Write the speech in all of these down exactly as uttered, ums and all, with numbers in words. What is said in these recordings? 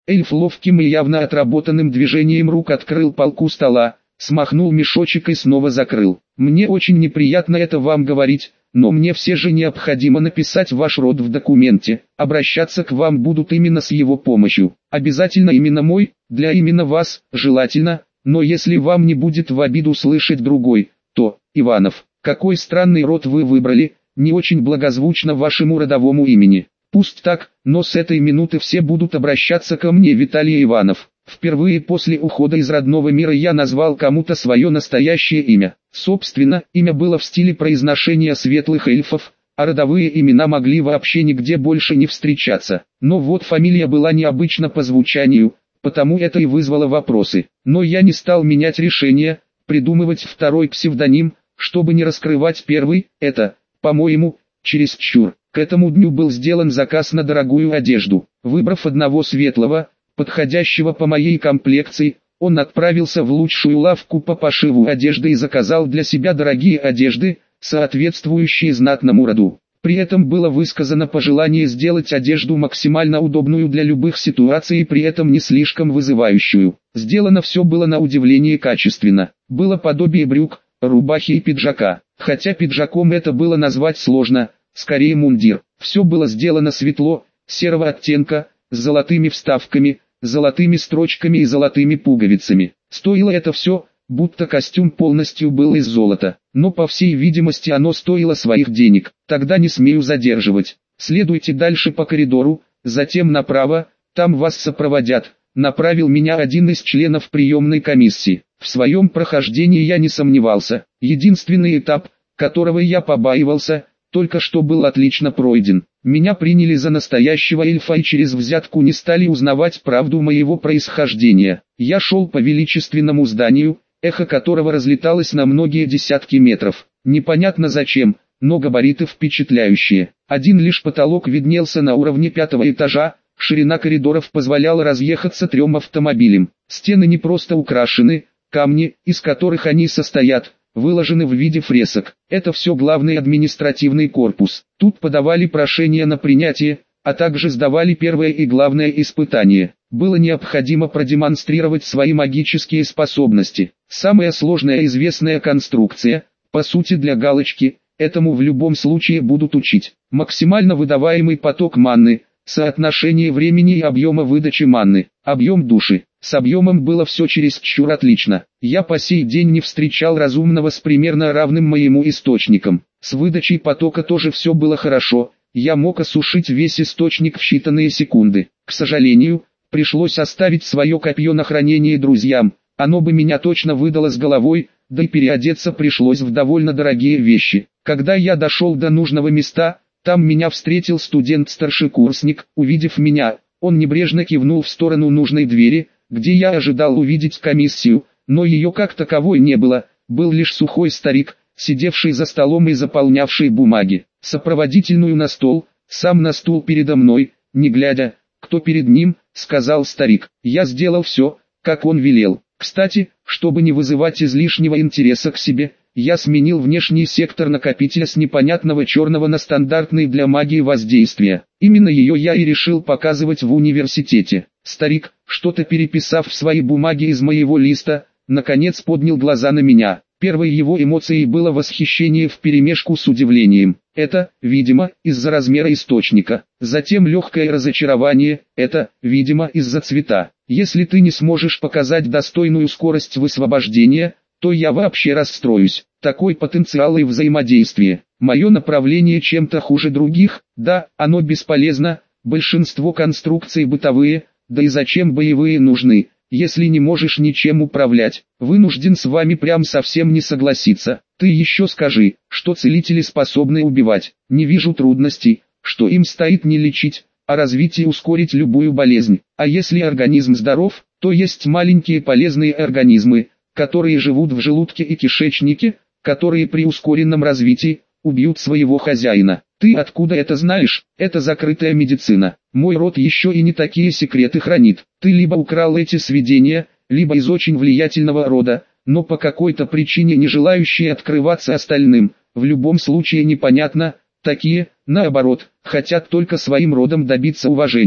Эльф ловким и явно отработанным движением рук открыл полку стола, смахнул мешочек и снова закрыл. Мне очень неприятно это вам говорить, но мне все же необходимо написать ваш род в документе. Обращаться к вам будут именно с его помощью. Обязательно именно мой, для именно вас, желательно, но если вам не будет в обиду слышать другой, то, Иванов, какой странный род вы выбрали, не очень благозвучно вашему родовому имени. Пусть так, но с этой минуты все будут обращаться ко мне, Виталий Иванов. Впервые после ухода из родного мира я назвал кому-то свое настоящее имя. Собственно, имя было в стиле произношения светлых эльфов, а родовые имена могли вообще нигде больше не встречаться. Но вот фамилия была необычна по звучанию, потому это и вызвало вопросы. Но я не стал менять решение, придумывать второй псевдоним, чтобы не раскрывать первый. Это, по-моему, чересчур. К этому дню был сделан заказ на дорогую одежду. Выбрав одного светлого, подходящего по моей комплекции, он отправился в лучшую лавку по пошиву одежды и заказал для себя дорогие одежды, соответствующие знатному роду. При этом было высказано пожелание сделать одежду максимально удобную для любых ситуаций и при этом не слишком вызывающую. Сделано все было на удивление качественно. Было подобие брюк, рубахи и пиджака. Хотя пиджаком это было назвать сложно, скорее мундир. Все было сделано светло, серого оттенка, с золотыми вставками, золотыми строчками и золотыми пуговицами. Стоило это все, будто костюм полностью был из золота. Но по всей видимости оно стоило своих денег. Тогда не смею задерживать. Следуйте дальше по коридору, затем направо, там вас сопроводят. Направил меня один из членов приемной комиссии. В своем прохождении я не сомневался. Единственный этап, которого я побаивался, только что был отлично пройден. Меня приняли за настоящего эльфа и через взятку не стали узнавать правду моего происхождения. Я шел по величественному зданию, эхо которого разлеталось на многие десятки метров. Непонятно зачем, но габариты впечатляющие. Один лишь потолок виднелся на уровне пятого этажа, ширина коридоров позволяла разъехаться трем автомобилям. Стены не просто украшены, камни, из которых они состоят, выложены в виде фресок. Это все главный административный корпус. Тут подавали прошения на принятие, а также сдавали первое и главное испытание. Было необходимо продемонстрировать свои магические способности. Самая сложная известная конструкция, по сути для галочки, этому в любом случае будут учить. Максимально выдаваемый поток манны, соотношение времени и объема выдачи манны, объем души. С объемом было все чересчур отлично. Я по сей день не встречал разумного с примерно равным моему источникам. С выдачей потока тоже все было хорошо. Я мог осушить весь источник в считанные секунды. К сожалению, пришлось оставить свое копье на хранение друзьям. Оно бы меня точно выдало с головой, да и переодеться пришлось в довольно дорогие вещи. Когда я дошел до нужного места, там меня встретил студент-старшекурсник. Увидев меня, он небрежно кивнул в сторону нужной двери, где я ожидал увидеть комиссию, но ее как таковой не было, был лишь сухой старик, сидевший за столом и заполнявший бумаги. Сопроводительную на стол, сам на стул передо мной, не глядя, кто перед ним, сказал старик. Я сделал все, как он велел. Кстати, чтобы не вызывать излишнего интереса к себе, я сменил внешний сектор накопителя с непонятного черного на стандартный для магии воздействия. Именно ее я и решил показывать в университете. Старик, что-то переписав в свои бумаги из моего листа, наконец поднял глаза на меня. Первой его эмоцией было восхищение вперемешку с удивлением. Это, видимо, из-за размера источника. Затем легкое разочарование. Это, видимо, из-за цвета. Если ты не сможешь показать достойную скорость высвобождения, то я вообще расстроюсь. Такой потенциал и взаимодействие. Мое направление чем-то хуже других, да, оно бесполезно. Большинство конструкций бытовые, да и зачем боевые нужны, если не можешь ничем управлять. Вынужден с вами прям совсем не согласиться. Ты еще скажи, что целители способны убивать. Не вижу трудностей, что им стоит не лечить, а развить и ускорить любую болезнь. А если организм здоров, то есть маленькие полезные организмы, которые живут в желудке и кишечнике, которые при ускоренном развитии убьют своего хозяина. Ты откуда это знаешь? Это закрытая медицина. Мой род еще и не такие секреты хранит. Ты либо украл эти сведения, либо из очень влиятельного рода, но по какой-то причине не желающие открываться остальным. В любом случае непонятно, такие, наоборот, хотят только своим родом добиться уважения.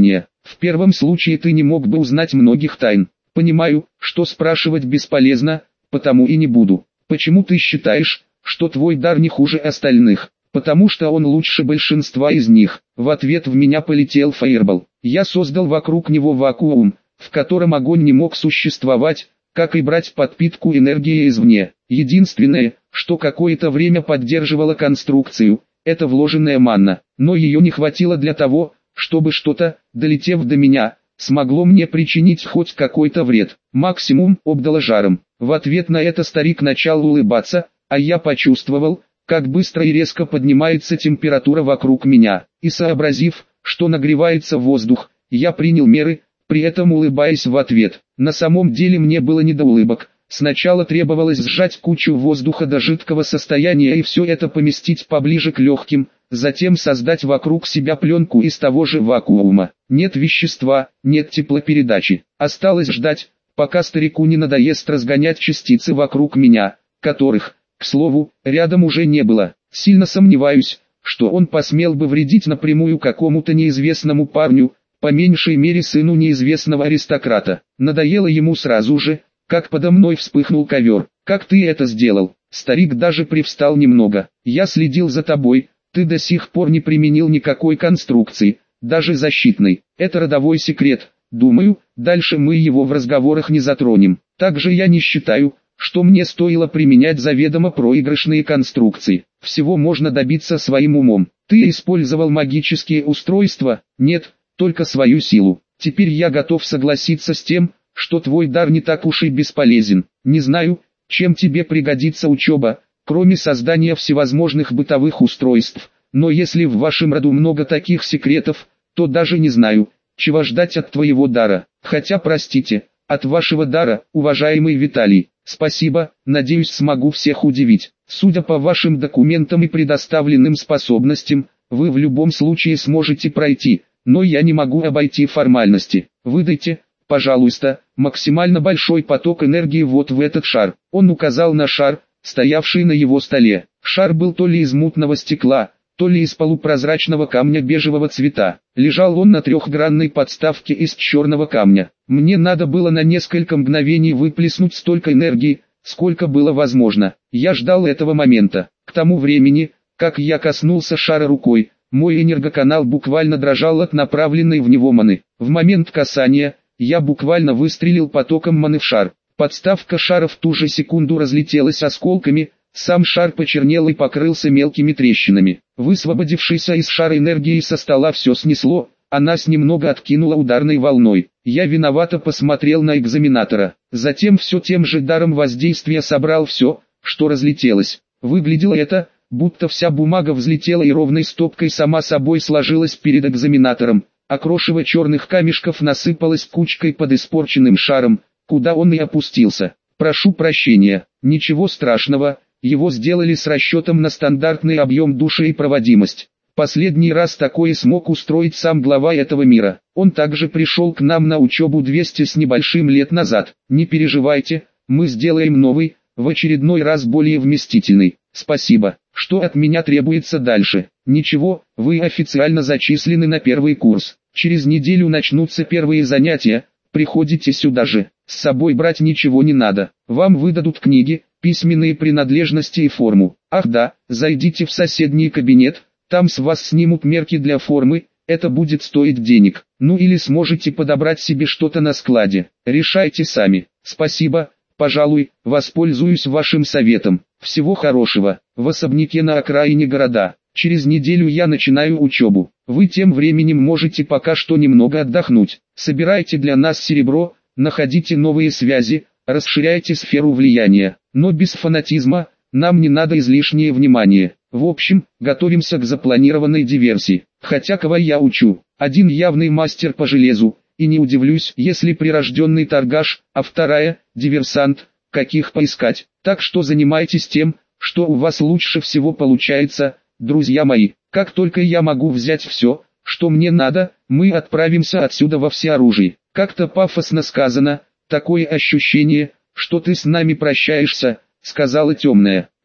В первом случае ты не мог бы узнать многих тайн. Понимаю, что спрашивать бесполезно, потому и не буду. Почему ты считаешь, что твой дар не хуже остальных? Потому что он лучше большинства из них. В ответ в меня полетел фаербол. Я создал вокруг него вакуум, в котором огонь не мог существовать, как и брать подпитку энергии извне. Единственное, что какое-то время поддерживало конструкцию, это вложенная манна. Но ее не хватило для того, чтобы что-то, долетев до меня, смогло мне причинить хоть какой-то вред. Максимум обдало жаром. В ответ на это старик начал улыбаться, а я почувствовал, как быстро и резко поднимается температура вокруг меня. И сообразив, что нагревается воздух, я принял меры, при этом улыбаясь в ответ. На самом деле мне было не до улыбок. Сначала требовалось сжать кучу воздуха до жидкого состояния и все это поместить поближе к легким, затем создать вокруг себя пленку из того же вакуума. Нет вещества, нет теплопередачи. Осталось ждать, пока старику не надоест разгонять частицы вокруг меня, которых, к слову, рядом уже не было. Сильно сомневаюсь, что он посмел бы вредить напрямую какому-то неизвестному парню, по меньшей мере сыну неизвестного аристократа. Надоело ему сразу же, как подо мной вспыхнул ковер. «Как ты это сделал?» Старик даже привстал немного. «Я следил за тобой, ты до сих пор не применил никакой конструкции, даже защитной. Это родовой секрет, думаю, дальше мы его в разговорах не затронем. Также я не считаю, что мне стоило применять заведомо проигрышные конструкции. Всего можно добиться своим умом. Ты использовал магические устройства? Нет, только свою силу. Теперь я готов согласиться с тем, что твой дар не так уж и бесполезен. Не знаю, чем тебе пригодится учеба, кроме создания всевозможных бытовых устройств, но если в вашем роду много таких секретов, то даже не знаю, чего ждать от твоего дара. Хотя, простите, от вашего дара, уважаемый Виталий. Спасибо, надеюсь, смогу всех удивить. Судя по вашим документам и предоставленным способностям, вы в любом случае сможете пройти, но я не могу обойти формальности. Выдайте, пожалуйста, максимально большой поток энергии вот в этот шар. Он указал на шар, стоявший на его столе. Шар был то ли из мутного стекла, то ли из полупрозрачного камня бежевого цвета. Лежал он на трехгранной подставке из черного камня. Мне надо было на несколько мгновений выплеснуть столько энергии, сколько было возможно. Я ждал этого момента. К тому времени, как я коснулся шара рукой, мой энергоканал буквально дрожал от направленной в него маны. В момент касания, я буквально выстрелил потоком маны в шар. Подставка шара в ту же секунду разлетелась осколками, сам шар почернел и покрылся мелкими трещинами. Высвободившейся из шара энергии со стола все снесло, а нас немного откинуло ударной волной. Я виновато посмотрел на экзаменатора. Затем все тем же даром воздействия собрал все, что разлетелось. Выглядело это, будто вся бумага взлетела и ровной стопкой сама собой сложилась перед экзаменатором, а крошево черных камешков насыпалось кучкой под испорченным шаром, куда он и опустился. Прошу прощения, ничего страшного, его сделали с расчетом на стандартный объем души и проводимость. Последний раз такое смог устроить сам глава этого мира. Он также пришел к нам на учебу двести с небольшим лет назад. Не переживайте, мы сделаем новый, в очередной раз более вместительный. Спасибо. Что от меня требуется дальше? Ничего, вы официально зачислены на первый курс. Через неделю начнутся первые занятия, приходите сюда же. С собой брать ничего не надо. Вам выдадут книги, письменные принадлежности и форму. Ах да, зайдите в соседний кабинет, там с вас снимут мерки для формы, это будет стоить денег. Ну или сможете подобрать себе что-то на складе. Решайте сами. Спасибо, пожалуй, воспользуюсь вашим советом. Всего хорошего. В особняке на окраине города. Через неделю я начинаю учебу. Вы тем временем можете пока что немного отдохнуть. Собирайте для нас серебро, находите новые связи, расширяйте сферу влияния. Но без фанатизма, нам не надо излишнее внимание. В общем, готовимся к запланированной диверсии. Хотя кого я учу? Один явный мастер по железу, и не удивлюсь, если прирожденный торгаш, а вторая – диверсант, каких поискать. Так что занимайтесь тем, что у вас лучше всего получается, друзья мои. Как только я могу взять все, что мне надо, мы отправимся отсюда во всеоружии. Как-то пафосно сказано, такое ощущение, что ты с нами прощаешься, сказала темная. Нет,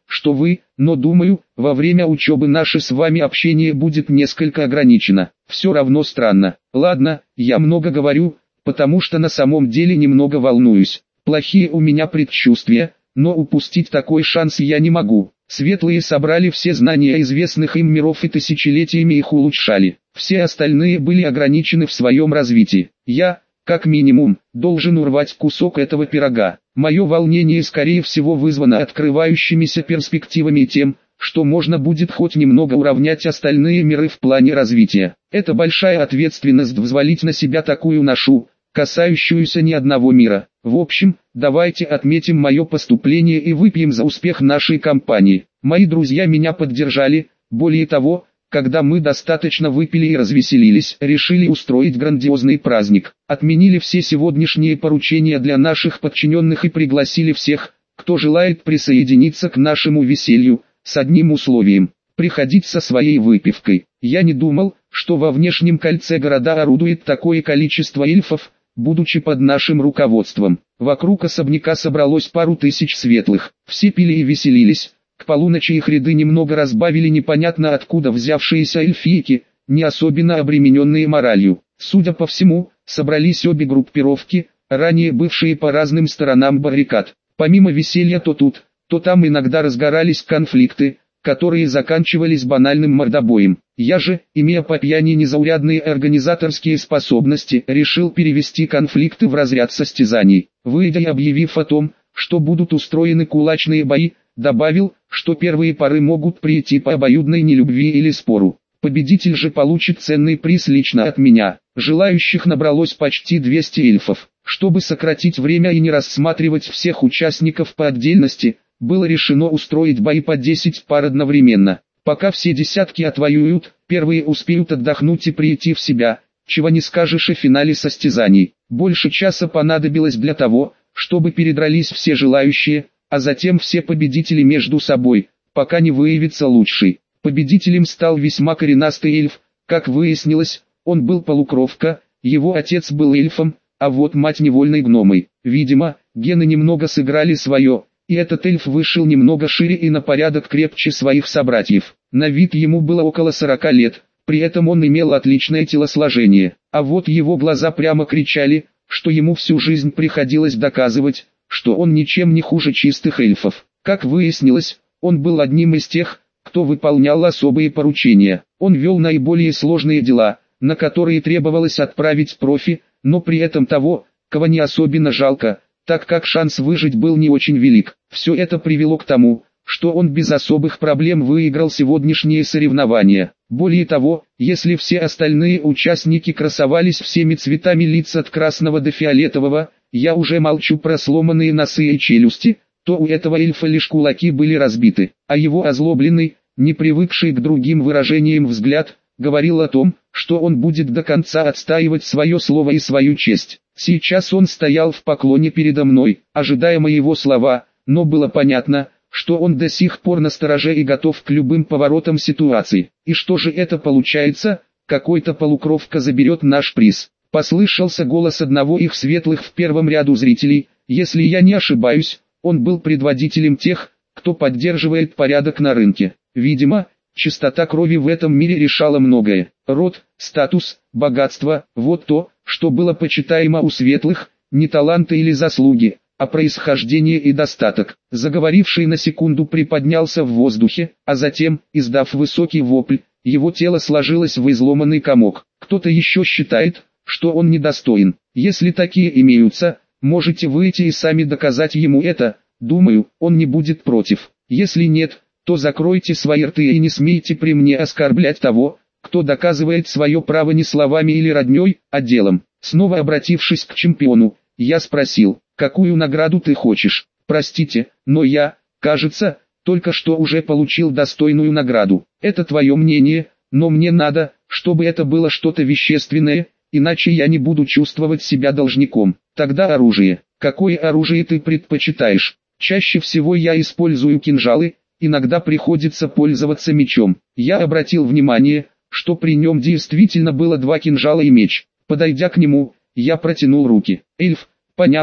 что вы, но думаю, во время учебы наше с вами общение будет несколько ограничено. Все равно странно. Ладно, я много говорю, потому что на самом деле немного волнуюсь. Плохие у меня предчувствия, но упустить такой шанс я не могу. Светлые собрали все знания известных им миров и тысячелетиями их улучшали. Все остальные были ограничены в своем развитии. Я, как минимум, должен урвать кусок этого пирога. Мое волнение скорее всего вызвано открывающимися перспективами и тем, что можно будет хоть немного уравнять остальные миры в плане развития. Это большая ответственность взвалить на себя такую ношу, касающуюся ни одного мира. В общем, давайте отметим мое поступление и выпьем за успех нашей компании. Мои друзья меня поддержали, более того, когда мы достаточно выпили и развеселились, решили устроить грандиозный праздник. Отменили все сегодняшние поручения для наших подчиненных и пригласили всех, кто желает присоединиться к нашему веселью, с одним условием – приходить со своей выпивкой. Я не думал, что во внешнем кольце города орудует такое количество эльфов, будучи под нашим руководством. Вокруг особняка собралось пару тысяч светлых, все пили и веселились. К полуночи их ряды немного разбавили непонятно откуда взявшиеся эльфийки, не особенно обремененные моралью. Судя по всему, собрались обе группировки, ранее бывшие по разным сторонам баррикад. Помимо веселья то тут, то там иногда разгорались конфликты, которые заканчивались банальным мордобоем. Я же, имея по пьяни незаурядные организаторские способности, решил перевести конфликты в разряд состязаний. Выйдя и объявив о том, что будут устроены кулачные бои, добавил, что первые пары могут прийти по обоюдной нелюбви или спору. Победитель же получит ценный приз лично от меня. Желающих набралось почти двести эльфов. Чтобы сократить время и не рассматривать всех участников по отдельности, было решено устроить бои по десять пар одновременно. Пока все десятки отвоюют, первые успеют отдохнуть и прийти в себя, чего не скажешь о финале состязаний. Больше часа понадобилось для того, чтобы передрались все желающие, а затем все победители между собой, пока не выявится лучший. Победителем стал весьма коренастый эльф, как выяснилось, он был полукровка, его отец был эльфом, а вот мать невольной гномой. Видимо, гены немного сыграли свое, и этот эльф вышел немного шире и на порядок крепче своих собратьев. На вид ему было около сорока лет, при этом он имел отличное телосложение, а вот его глаза прямо кричали, что ему всю жизнь приходилось доказывать, что он ничем не хуже чистых эльфов. Как выяснилось, он был одним из тех, кто выполнял особые поручения. Он вел наиболее сложные дела, на которые требовалось отправить профи, но при этом того, кого не особенно жалко, так как шанс выжить был не очень велик. Все это привело к тому, что он без особых проблем выиграл сегодняшние соревнования. Более того, если все остальные участники красовались всеми цветами лиц от красного до фиолетового, я уже молчу про сломанные носы и челюсти, то у этого эльфа лишь кулаки были разбиты, а его озлобленный, не привыкший к другим выражениям взгляд, говорил о том, что он будет до конца отстаивать свое слово и свою честь. Сейчас он стоял в поклоне передо мной, ожидая моего слова, но было понятно, что он до сих пор настороже и готов к любым поворотам ситуации. И что же это получается? Какой-то полукровка заберет наш приз. Послышался голос одного их светлых в первом ряду зрителей. Если я не ошибаюсь, он был предводителем тех, кто поддерживает порядок на рынке. Видимо, чистота крови в этом мире решала многое. Род, статус, богатство – вот то, что было почитаемо у светлых, не таланты или заслуги, а происхождение и достаток. Заговоривший на секунду приподнялся в воздухе, а затем, издав высокий вопль, его тело сложилось в изломанный комок. Кто-то еще считает, что он недостоин. Если такие имеются, можете выйти и сами доказать ему это, думаю, он не будет против. Если нет, то закройте свои рты и не смейте при мне оскорблять того, кто доказывает свое право не словами или родней, а делом. Снова обратившись к чемпиону, я спросил, какую награду ты хочешь? Простите, но я, кажется, только что уже получил достойную награду. Это твое мнение, но мне надо, чтобы это было что-то вещественное, иначе я не буду чувствовать себя должником. Тогда оружие. Какое оружие ты предпочитаешь? Чаще всего я использую кинжалы, иногда приходится пользоваться мечом. Я обратил внимание, что при нем действительно было два кинжала и меч. Подойдя к нему, я протянул руки. Эльф, поняв,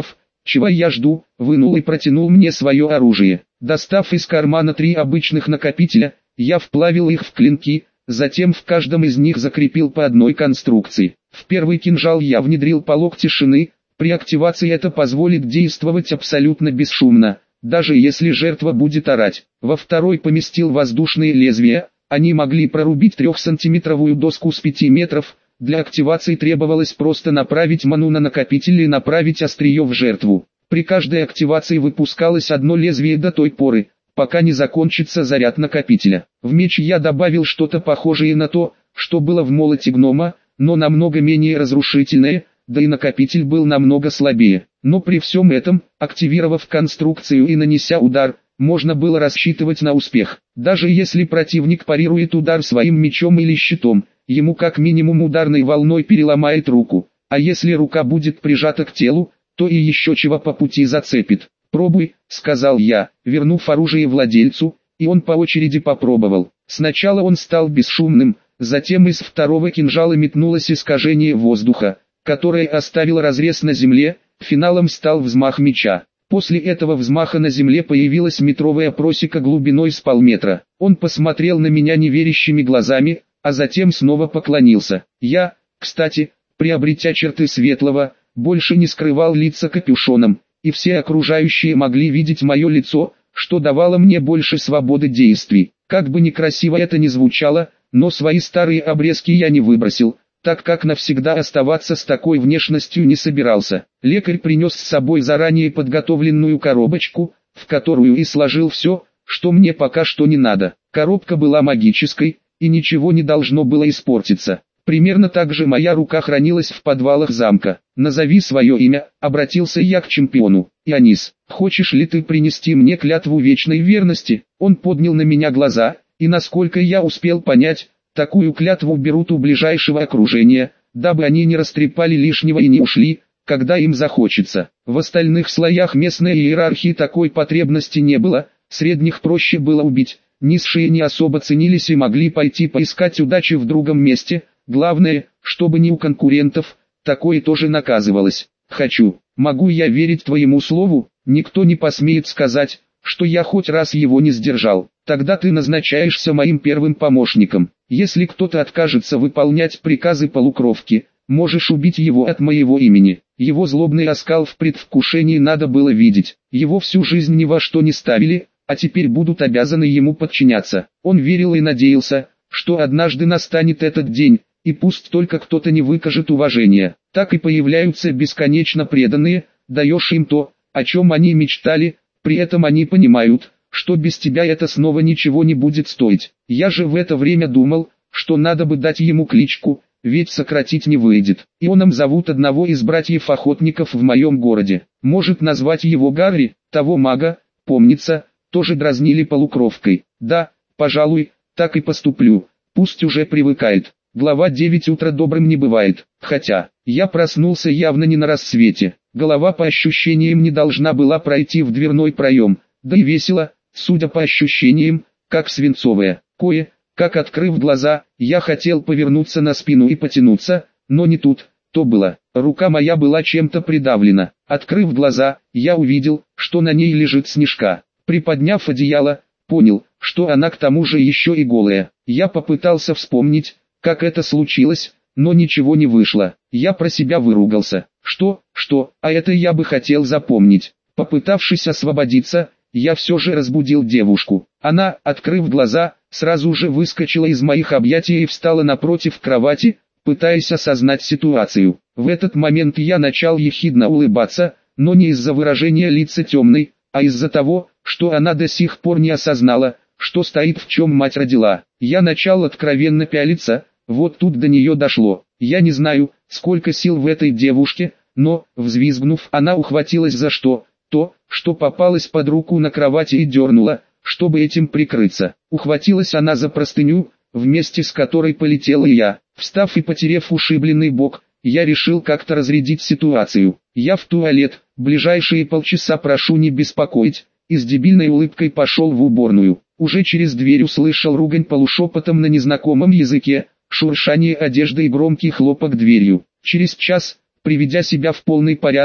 Чего я жду? Вынул и протянул мне свое оружие. Достав из кармана три обычных накопителя, я вплавил их в клинки, затем в каждом из них закрепил по одной конструкции. В первый кинжал я внедрил полог тишины, при активации это позволит действовать абсолютно бесшумно, даже если жертва будет орать. Во второй поместил воздушные лезвия, они могли прорубить трехсантиметровую доску с пяти метров, для активации требовалось просто направить ману на накопитель и направить острие в жертву. При каждой активации выпускалось одно лезвие до той поры, пока не закончится заряд накопителя. В меч я добавил что-то похожее на то, что было в молоте гнома, но намного менее разрушительное, да и накопитель был намного слабее. Но при всем этом, активировав конструкцию и нанеся удар, можно было рассчитывать на успех. Даже если противник парирует удар своим мечом или щитом, ему как минимум ударной волной переломает руку, а если рука будет прижата к телу, то и еще чего по пути зацепит. «Пробуй», — сказал я, вернув оружие владельцу, и он по очереди попробовал. Сначала он стал бесшумным, затем из второго кинжала метнулось искажение воздуха, которое оставило разрез на земле, финалом стал взмах меча. После этого взмаха на земле появилась метровая просека глубиной с полметра. Он посмотрел на меня неверящими глазами, а затем снова поклонился. Я, кстати, приобретя черты светлого, больше не скрывал лица капюшоном, и все окружающие могли видеть мое лицо, что давало мне больше свободы действий. Как бы некрасиво это ни звучало, но свои старые обрезки я не выбросил, так как навсегда оставаться с такой внешностью не собирался. Лекарь принес с собой заранее подготовленную коробочку, в которую и сложил все, что мне пока что не надо. Коробка была магической, и ничего не должно было испортиться. Примерно так же моя рука хранилась в подвалах замка. «Назови свое имя», — обратился я к чемпиону. «Ионис, хочешь ли ты принести мне клятву вечной верности?» Он поднял на меня глаза, и насколько я успел понять, такую клятву берут у ближайшего окружения, дабы они не растрепали лишнего и не ушли, когда им захочется. В остальных слоях местной иерархии такой потребности не было, средних проще было убить, низшие не особо ценились и могли пойти поискать удачи в другом месте. Главное, чтобы не у конкурентов, такое тоже наказывалось. «Хочу, могу я верить твоему слову?» Никто не посмеет сказать, что я хоть раз его не сдержал. Тогда ты назначаешься моим первым помощником. Если кто-то откажется выполнять приказы полукровки, можешь убить его от моего имени. Его злобный оскал в предвкушении надо было видеть. Его всю жизнь ни во что не ставили, а теперь будут обязаны ему подчиняться. Он верил и надеялся, что однажды настанет этот день, и пусть только кто-то не выкажет уважения. Так и появляются бесконечно преданные, даешь им то, о чем они мечтали, при этом они понимают, что без тебя это снова ничего не будет стоить. Я же в это время думал, что надо бы дать ему кличку, ведь сократить не выйдет. Ионом зовут одного из братьев-охотников в моем городе. Может назвать его Гарри, того мага, помнится, тоже дразнили полукровкой. Да, пожалуй, так и поступлю, пусть уже привыкает. Глава девять. Утро добрым не бывает. Хотя, я проснулся явно не на рассвете. Голова по ощущениям не должна была пройти в дверной проем, да и весело, судя по ощущениям, как свинцовая. Кое, как открыв глаза, я хотел повернуться на спину и потянуться, но не тут-то было. Рука моя была чем-то придавлена. Открыв глаза, я увидел, что на ней лежит Снежка. Приподняв одеяло, понял, что она к тому же еще и голая. Я попытался вспомнить, как это случилось, но ничего не вышло. Я про себя выругался. Что, что, а это я бы хотел запомнить. Попытавшись освободиться, я все же разбудил девушку. Она, открыв глаза, сразу же выскочила из моих объятий и встала напротив кровати, пытаясь осознать ситуацию. В этот момент я начал ехидно улыбаться, но не из-за выражения лица темной, а из-за того, что она до сих пор не осознала, что стоит в чем мать родила. Я начал откровенно пялиться. Вот тут до нее дошло. Я не знаю, сколько сил в этой девушке, но, взвизгнув, она ухватилась за что, то, что попалось под руку на кровати и дернула, чтобы этим прикрыться. Ухватилась она за простыню, вместе с которой полетела и я. Встав и потерев ушибленный бок, я решил как-то разрядить ситуацию. Я в туалет, ближайшие полчаса прошу не беспокоить, и с дебильной улыбкой пошел в уборную. Уже через дверь услышал ругань полушепотом на незнакомом языке, шуршание одежды и громкий хлопок дверью. Через час, приведя себя в полный порядок,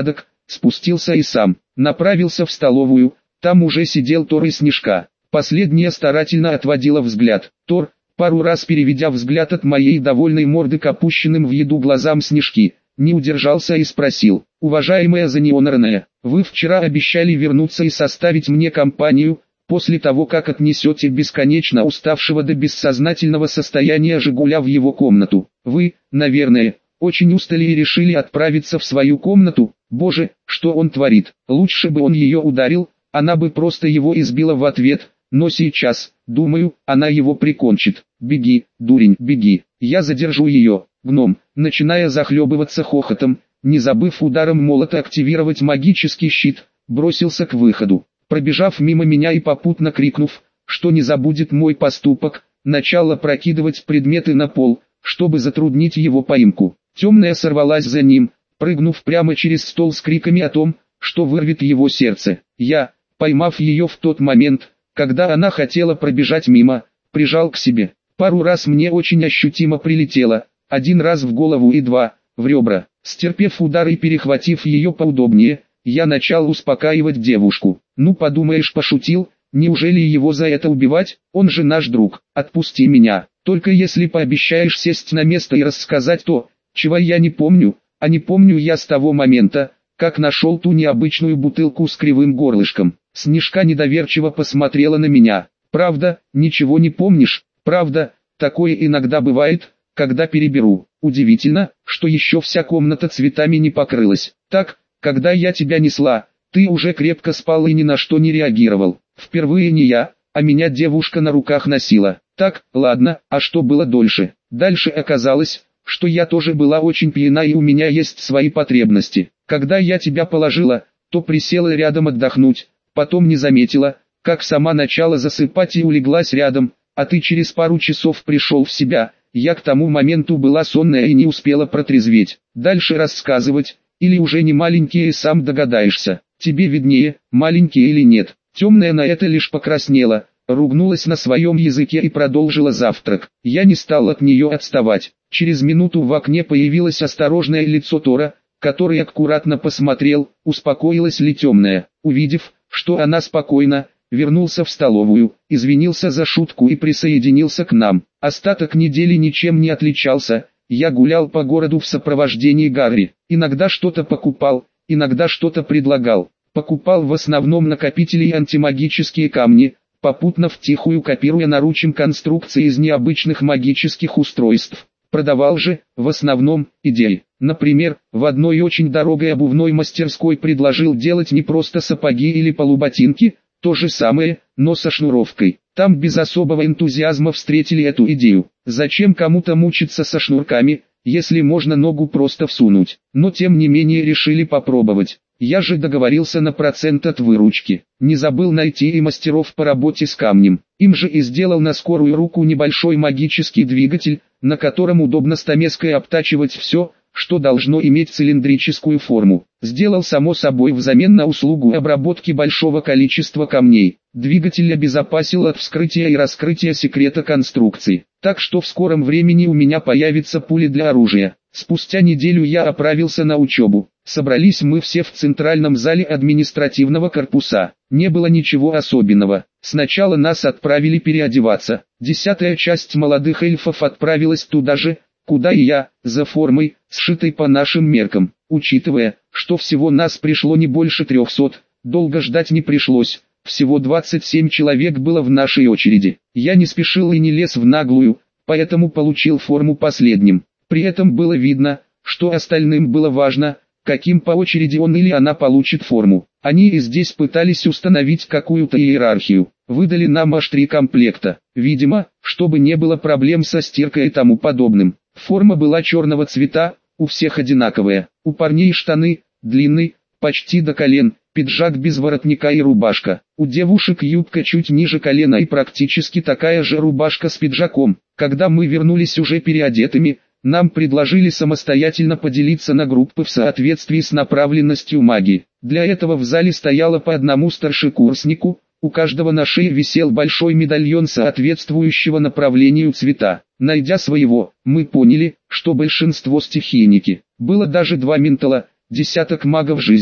спустился и сам, направился в столовую, там уже сидел Тор и Снежка. Последняя старательно отводила взгляд. Тор, пару раз переведя взгляд от моей довольной морды к опущенным в еду глазам Снежки, не удержался и спросил: «Уважаемая Занионерная, вы вчера обещали вернуться и составить мне компанию, после того как отнесете бесконечно уставшего до бессознательного состояния Жигуля в его комнату. Вы, наверное, очень устали и решили отправиться в свою комнату. Боже, что он творит, лучше бы он ее ударил, она бы просто его избила в ответ, но сейчас, думаю, она его прикончит. Беги, дурень, беги, я задержу ее». Гном, начиная захлебываться хохотом, не забыв ударом молота активировать магический щит, бросился к выходу. Пробежав мимо меня и попутно крикнув, что не забудет мой поступок, начал опрокидывать предметы на пол, чтобы затруднить его поимку. Темная сорвалась за ним, прыгнув прямо через стол с криками о том, что вырвет его сердце. Я, поймав ее в тот момент, когда она хотела пробежать мимо, прижал к себе. Пару раз мне очень ощутимо прилетело, один раз в голову и два, в ребра. Стерпев удар и перехватив ее поудобнее, я начал успокаивать девушку. «Ну подумаешь, пошутил, неужели его за это убивать? Он же наш друг, отпусти меня, только если пообещаешь сесть на место и рассказать то, чего я не помню, а не помню я с того момента, как нашел ту необычную бутылку с кривым горлышком». Снежка недоверчиво посмотрела на меня. «Правда, ничего не помнишь? Правда, такое иногда бывает, когда переберу. Удивительно, что еще вся комната цветами не покрылась. Так, когда я тебя несла, ты уже крепко спал и ни на что не реагировал. Впервые не я, а меня девушка на руках носила. Так, ладно, а что было дольше? Дальше оказалось, что я тоже была очень пьяна и у меня есть свои потребности. Когда я тебя положила, то присела рядом отдохнуть, потом не заметила, как сама начала засыпать и улеглась рядом, а ты через пару часов пришел в себя. Я к тому моменту была сонная и не успела протрезветь. Дальше рассказывать, или уже не маленький и сам догадаешься. Тебе виднее, маленький или нет». Темная на это лишь покраснела, ругнулась на своем языке и продолжила завтрак. Я не стал от нее отставать. Через минуту в окне появилось осторожное лицо Тора, который аккуратно посмотрел, успокоилась ли темная. Увидев, что она спокойна, вернулся в столовую, извинился за шутку и присоединился к нам. Остаток недели ничем не отличался. Я гулял по городу в сопровождении Гарри. Иногда что-то покупал, иногда что-то предлагал. Покупал в основном накопители и антимагические камни, попутно втихую копируя наручем конструкции из необычных магических устройств. Продавал же, в основном, идеи. Например, в одной очень дорогой обувной мастерской предложил делать не просто сапоги или полуботинки, то же самое, но со шнуровкой. Там без особого энтузиазма встретили эту идею. Зачем кому-то мучиться со шнурками, если можно ногу просто всунуть? Но тем не менее решили попробовать. Я же договорился на процент от выручки. Не забыл найти и мастеров по работе с камнем. Им же и сделал на скорую руку небольшой магический двигатель, на котором удобно стамеской обтачивать все, что должно иметь цилиндрическую форму. Сделал само собой взамен на услугу обработки большого количества камней. Двигатель обезопасил от вскрытия и раскрытия секрета конструкции. Так что в скором времени у меня появится пули для оружия. Спустя неделю я отправился на учебу. Собрались мы все в центральном зале административного корпуса. Не было ничего особенного. Сначала нас отправили переодеваться. Десятая часть молодых эльфов отправилась туда же, куда и я, за формой, сшитой по нашим меркам. Учитывая, что всего нас пришло не больше трехсот, долго ждать не пришлось. Всего двадцать семь человек было в нашей очереди. Я не спешил и не лез в наглую, поэтому получил форму последним. При этом было видно, что остальным было важно, каким по очереди он или она получит форму. Они и здесь пытались установить какую-то иерархию. Выдали нам аж три комплекта. Видимо, чтобы не было проблем со стиркой и тому подобным. Форма была черного цвета, у всех одинаковая. У парней штаны, длинный, почти до колен, пиджак без воротника и рубашка. У девушек юбка чуть ниже колена и практически такая же рубашка с пиджаком. Когда мы вернулись уже переодетыми, нам предложили самостоятельно поделиться на группы в соответствии с направленностью магии. Для этого в зале стояло по одному старшекурснику, у каждого на шее висел большой медальон соответствующего направлению цвета. Найдя своего, мы поняли, что большинство стихийники. Было даже два ментала, десяток магов жизни,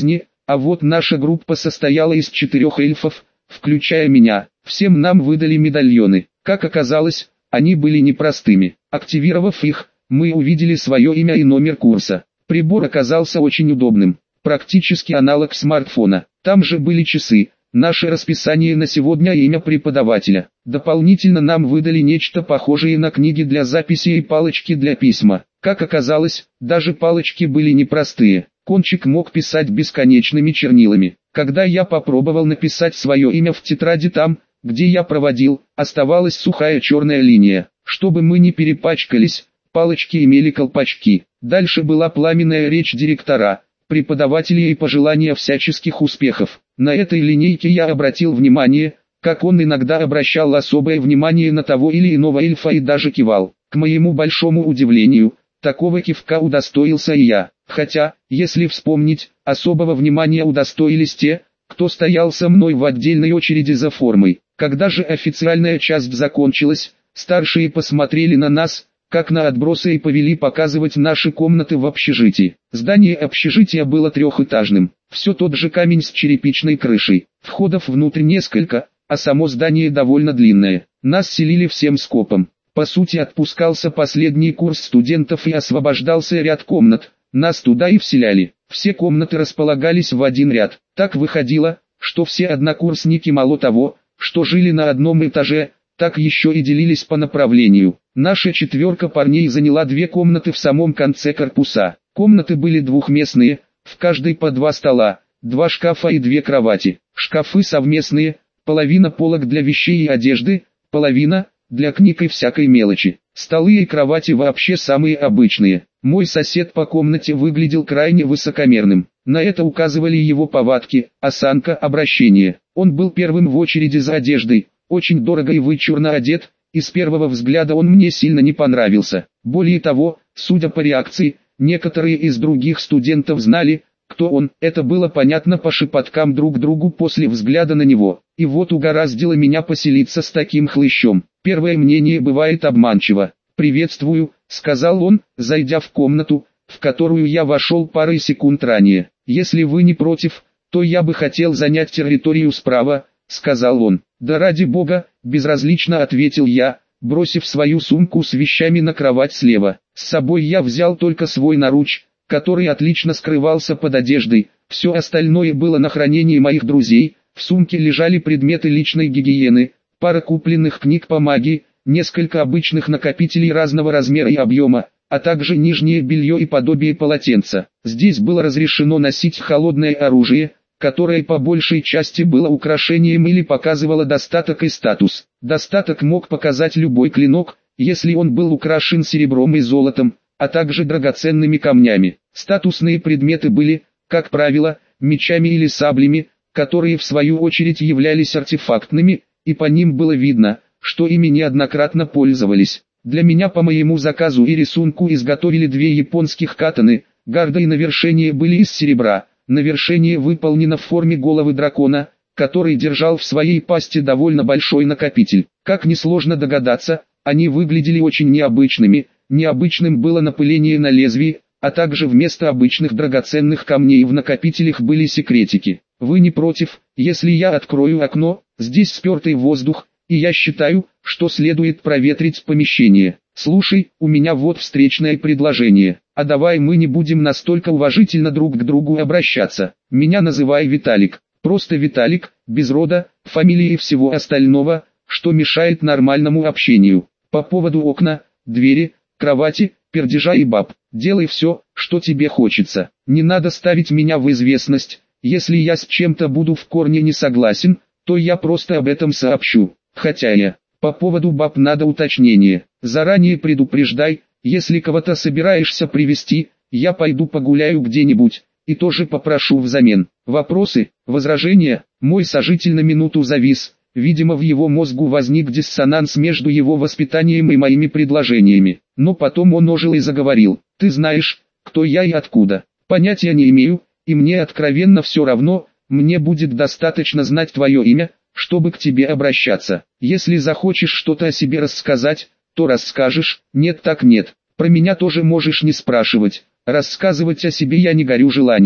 А вот наша группа состояла из четырех эльфов, включая меня. Всем нам выдали медальоны. Как оказалось, они были непростыми. Активировав их, мы увидели свое имя и номер курса. Прибор оказался очень удобным. Практически аналог смартфона. Там же были часы, наше расписание на сегодня и имя преподавателя. Дополнительно нам выдали нечто похожее на книги для записи и палочки для письма. Как оказалось, даже палочки были непростые. Кончик мог писать бесконечными чернилами. Когда я попробовал написать свое имя в тетради там, где я проводил, оставалась сухая черная линия. Чтобы мы не перепачкались, палочки имели колпачки. Дальше была пламенная речь директора, преподавателей и пожелания всяческих успехов. На этой линейке я обратил внимание, как он иногда обращал особое внимание на того или иного эльфа и даже кивал. К моему большому удивлению, такого кивка удостоился и я. Хотя, если вспомнить, особого внимания удостоились те, кто стоял со мной в отдельной очереди за формой. Когда же официальная часть закончилась, старшие посмотрели на нас, как на отбросы, и повели показывать наши комнаты в общежитии. Здание общежития было трехэтажным, все тот же камень с черепичной крышей. Входов внутрь несколько, а само здание довольно длинное. Нас селили всем скопом. По сути, отпускался последний курс студентов и освобождался ряд комнат. Нас туда и вселяли. Все комнаты располагались в один ряд. Так выходило, что все однокурсники мало того, что жили на одном этаже, так еще и делились по направлению. Наша четверка парней заняла две комнаты в самом конце корпуса. Комнаты были двухместные, в каждой по два стола, два шкафа и две кровати. Шкафы совместные, половина полок для вещей и одежды, половина для книг и всякой мелочи. Столы и кровати вообще самые обычные. Мой сосед по комнате выглядел крайне высокомерным. На это указывали его повадки, осанка, обращение. Он был первым в очереди за одеждой, очень дорого и вычурно одет, и с первого взгляда он мне сильно не понравился. Более того, судя по реакции, некоторые из других студентов знали, кто он. Это было понятно по шепоткам друг другу после взгляда на него. И вот угораздило меня поселиться с таким хлыщом. Первое мнение бывает обманчиво. «Приветствую», — сказал он, зайдя в комнату, в которую я вошел парой секунд ранее. «Если вы не против, то я бы хотел занять территорию справа», — сказал он. «Да ради бога», — безразлично ответил я, бросив свою сумку с вещами на кровать слева. С собой я взял только свой наруч, который отлично скрывался под одеждой. Все остальное было на хранении моих друзей. В сумке лежали предметы личной гигиены, пара купленных книг по магии, несколько обычных накопителей разного размера и объема, а также нижнее белье и подобие полотенца. Здесь было разрешено носить холодное оружие, которое по большей части было украшением или показывало достаток и статус. Достаток мог показать любой клинок, если он был украшен серебром и золотом, а также драгоценными камнями. Статусные предметы были, как правило, мечами или саблями, которые в свою очередь являлись артефактными, и по ним было видно, что ими неоднократно пользовались. Для меня по моему заказу и рисунку изготовили две японских катаны, гарда и навершение были из серебра. Навершение выполнено в форме головы дракона, который держал в своей пасти довольно большой накопитель. Как несложно догадаться, они выглядели очень необычными. Необычным было напыление на лезвии, а также вместо обычных драгоценных камней в накопителях были секретики. Вы не против, если я открою окно? Здесь спертый воздух, и я считаю, что следует проветрить помещение. Слушай, у меня вот встречное предложение. А давай мы не будем настолько уважительно друг к другу обращаться. Меня называй Виталик. Просто Виталик, без рода, фамилии и всего остального, что мешает нормальному общению. По поводу окна, двери, кровати, пердежа и баб. Делай все, что тебе хочется. Не надо ставить меня в известность. Если я с чем-то буду в корне не согласен, то я просто об этом сообщу. Хотя я... По поводу баб надо уточнение. Заранее предупреждай, если кого-то собираешься привести, я пойду погуляю где-нибудь, и тоже попрошу взамен. Вопросы, возражения? Мой сожитель на минуту завис. Видимо, в его мозгу возник диссонанс между его воспитанием и моими предложениями. Но потом он ожил и заговорил. Ты знаешь, кто я и откуда? Понятия не имею, и мне откровенно все равно, мне будет достаточно знать твое имя, чтобы к тебе обращаться. Если захочешь что-то о себе рассказать, то расскажешь, нет так нет. Про меня тоже можешь не спрашивать, рассказывать о себе я не горю желанием.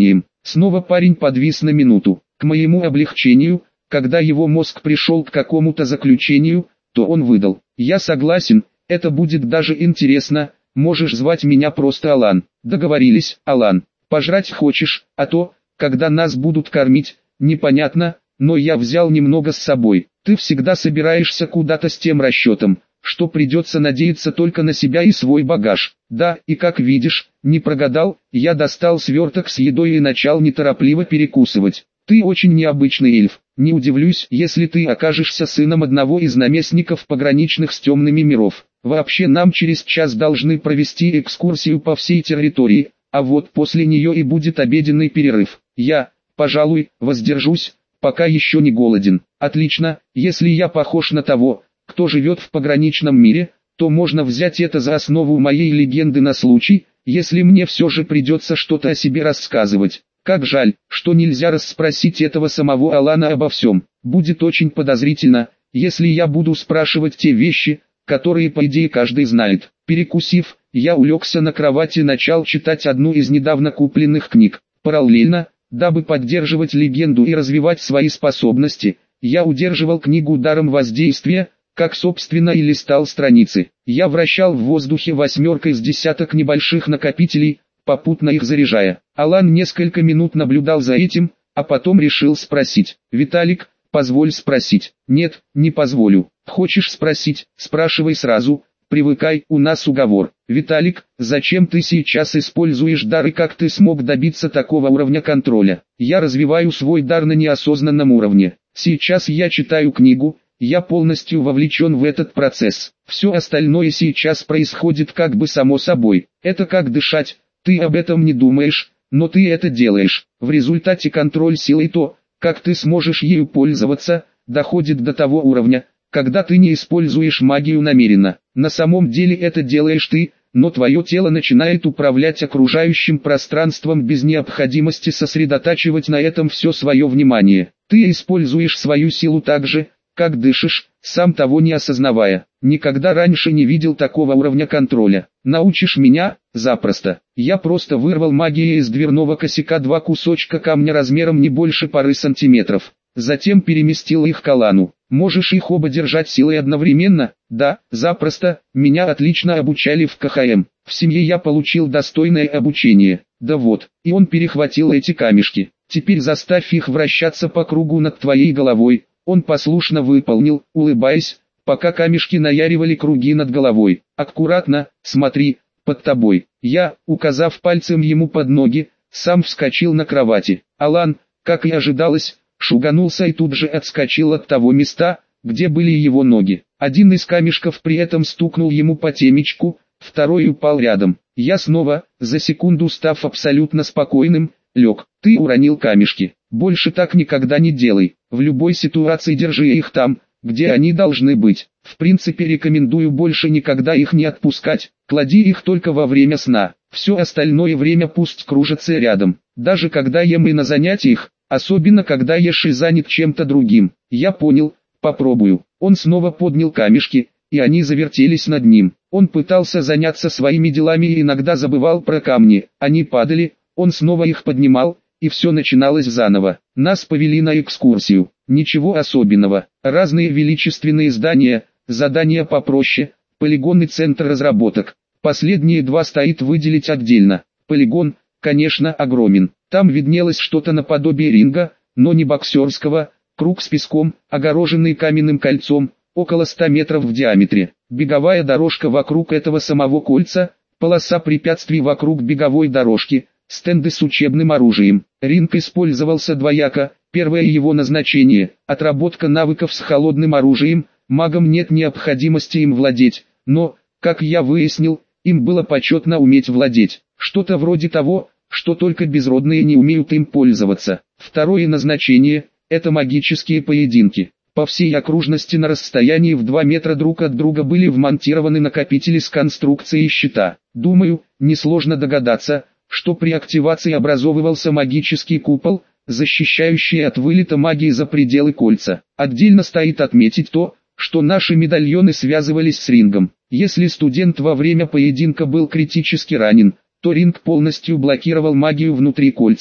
Снова парень подвис на минуту. К моему облегчению, когда его мозг пришел к какому-то заключению, то он выдал: «Я согласен, это будет даже интересно, можешь звать меня просто Алан». Договорились. Алан, пожрать хочешь, а то, когда нас будут кормить, непонятно, но я взял немного с собой. Ты всегда собираешься куда-то с тем расчетом, что придется надеяться только на себя и свой багаж. Да, и как видишь, не прогадал, я достал сверток с едой и начал неторопливо перекусывать. Ты очень необычный эльф, не удивлюсь, если ты окажешься сыном одного из наместников пограничных с темными миров. Вообще нам через час должны провести экскурсию по всей территории, а вот после нее и будет обеденный перерыв. Я, пожалуй, воздержусь, пока еще не голоден. Отлично, если я похож на того, кто живет в пограничном мире, то можно взять это за основу моей легенды на случай, если мне все же придется что-то о себе рассказывать. Как жаль, что нельзя расспросить этого самого Алана обо всем. Будет очень подозрительно, если я буду спрашивать те вещи, которые по идее каждый знает. Перекусив, я улегся на кровати и начал читать одну из недавно купленных книг. Параллельно, дабы поддерживать легенду и развивать свои способности, я удерживал книгу даром воздействия, как собственно и листал страницы. Я вращал в воздухе восьмеркой с десяток небольших накопителей, попутно их заряжая. Алан несколько минут наблюдал за этим, а потом решил спросить: «Виталик, позволь спросить». «Нет, не позволю. Хочешь спросить, спрашивай сразу, привыкай, у нас уговор». «Виталик, зачем ты сейчас используешь дар и как ты смог добиться такого уровня контроля?» «Я развиваю свой дар на неосознанном уровне. Сейчас я читаю книгу, я полностью вовлечен в этот процесс. Все остальное сейчас происходит как бы само собой. Это как дышать, ты об этом не думаешь, но ты это делаешь. В результате контроль силы и то, как ты сможешь ею пользоваться, доходит до того уровня, когда ты не используешь магию намеренно. На самом деле это делаешь ты, но твое тело начинает управлять окружающим пространством без необходимости сосредотачивать на этом все свое внимание. Ты используешь свою силу так же, как дышишь, сам того не осознавая. Никогда раньше не видел такого уровня контроля. Научишь меня? Запросто. Я просто вырвал магией из дверного косяка два кусочка камня размером не больше пары сантиметров. Затем переместил их к Алану. Можешь их оба держать силой одновременно? Да, запросто. Меня отлично обучали в ка ха эм. В семье я получил достойное обучение. Да вот, и он перехватил эти камешки. Теперь заставь их вращаться по кругу над твоей головой. Он послушно выполнил, улыбаясь, пока камешки наяривали круги над головой. «Аккуратно, смотри, под тобой». Я, указав пальцем ему под ноги, сам вскочил на кровати. Алан, как и ожидалось, шуганулся и тут же отскочил от того места, где были его ноги. Один из камешков при этом стукнул ему по темечку, второй упал рядом. Я снова, за секунду став абсолютно спокойным, лег. «Ты уронил камешки. Больше так никогда не делай. В любой ситуации держи их там, где они должны быть. В принципе рекомендую больше никогда их не отпускать. Клади их только во время сна. Все остальное время пусть кружатся рядом. Даже когда ем и на занятиях, особенно когда ешь и занят чем-то другим». Я понял, попробую. Он снова поднял камешки, и они завертелись над ним. Он пытался заняться своими делами и иногда забывал про камни. Они падали, он снова их поднимал, и все начиналось заново. Нас повели на экскурсию. Ничего особенного. Разные величественные здания, задания попроще, полигон и центр разработок. Последние два стоит выделить отдельно. Полигон, конечно, огромен. Там виднелось что-то наподобие ринга, но не боксерского, круг с песком, огороженный каменным кольцом, около ста метров в диаметре. Беговая дорожка вокруг этого самого кольца, полоса препятствий вокруг беговой дорожки, стенды с учебным оружием. Ринг использовался двояко. Первое его назначение – отработка навыков с холодным оружием. Магам нет необходимости им владеть, но, как я выяснил, им было почетно уметь владеть. Что-то вроде того, что только безродные не умеют им пользоваться. Второе назначение – это магические поединки. По всей окружности на расстоянии в два метра друг от друга были вмонтированы накопители с конструкцией щита. Думаю, несложно догадаться, что при активации образовывался магический купол, защищающий от вылета магии за пределы кольца. Отдельно стоит отметить то, что наши медальоны связывались с рингом. Если студент во время поединка был критически ранен, то ринг полностью блокировал магию внутри кольца.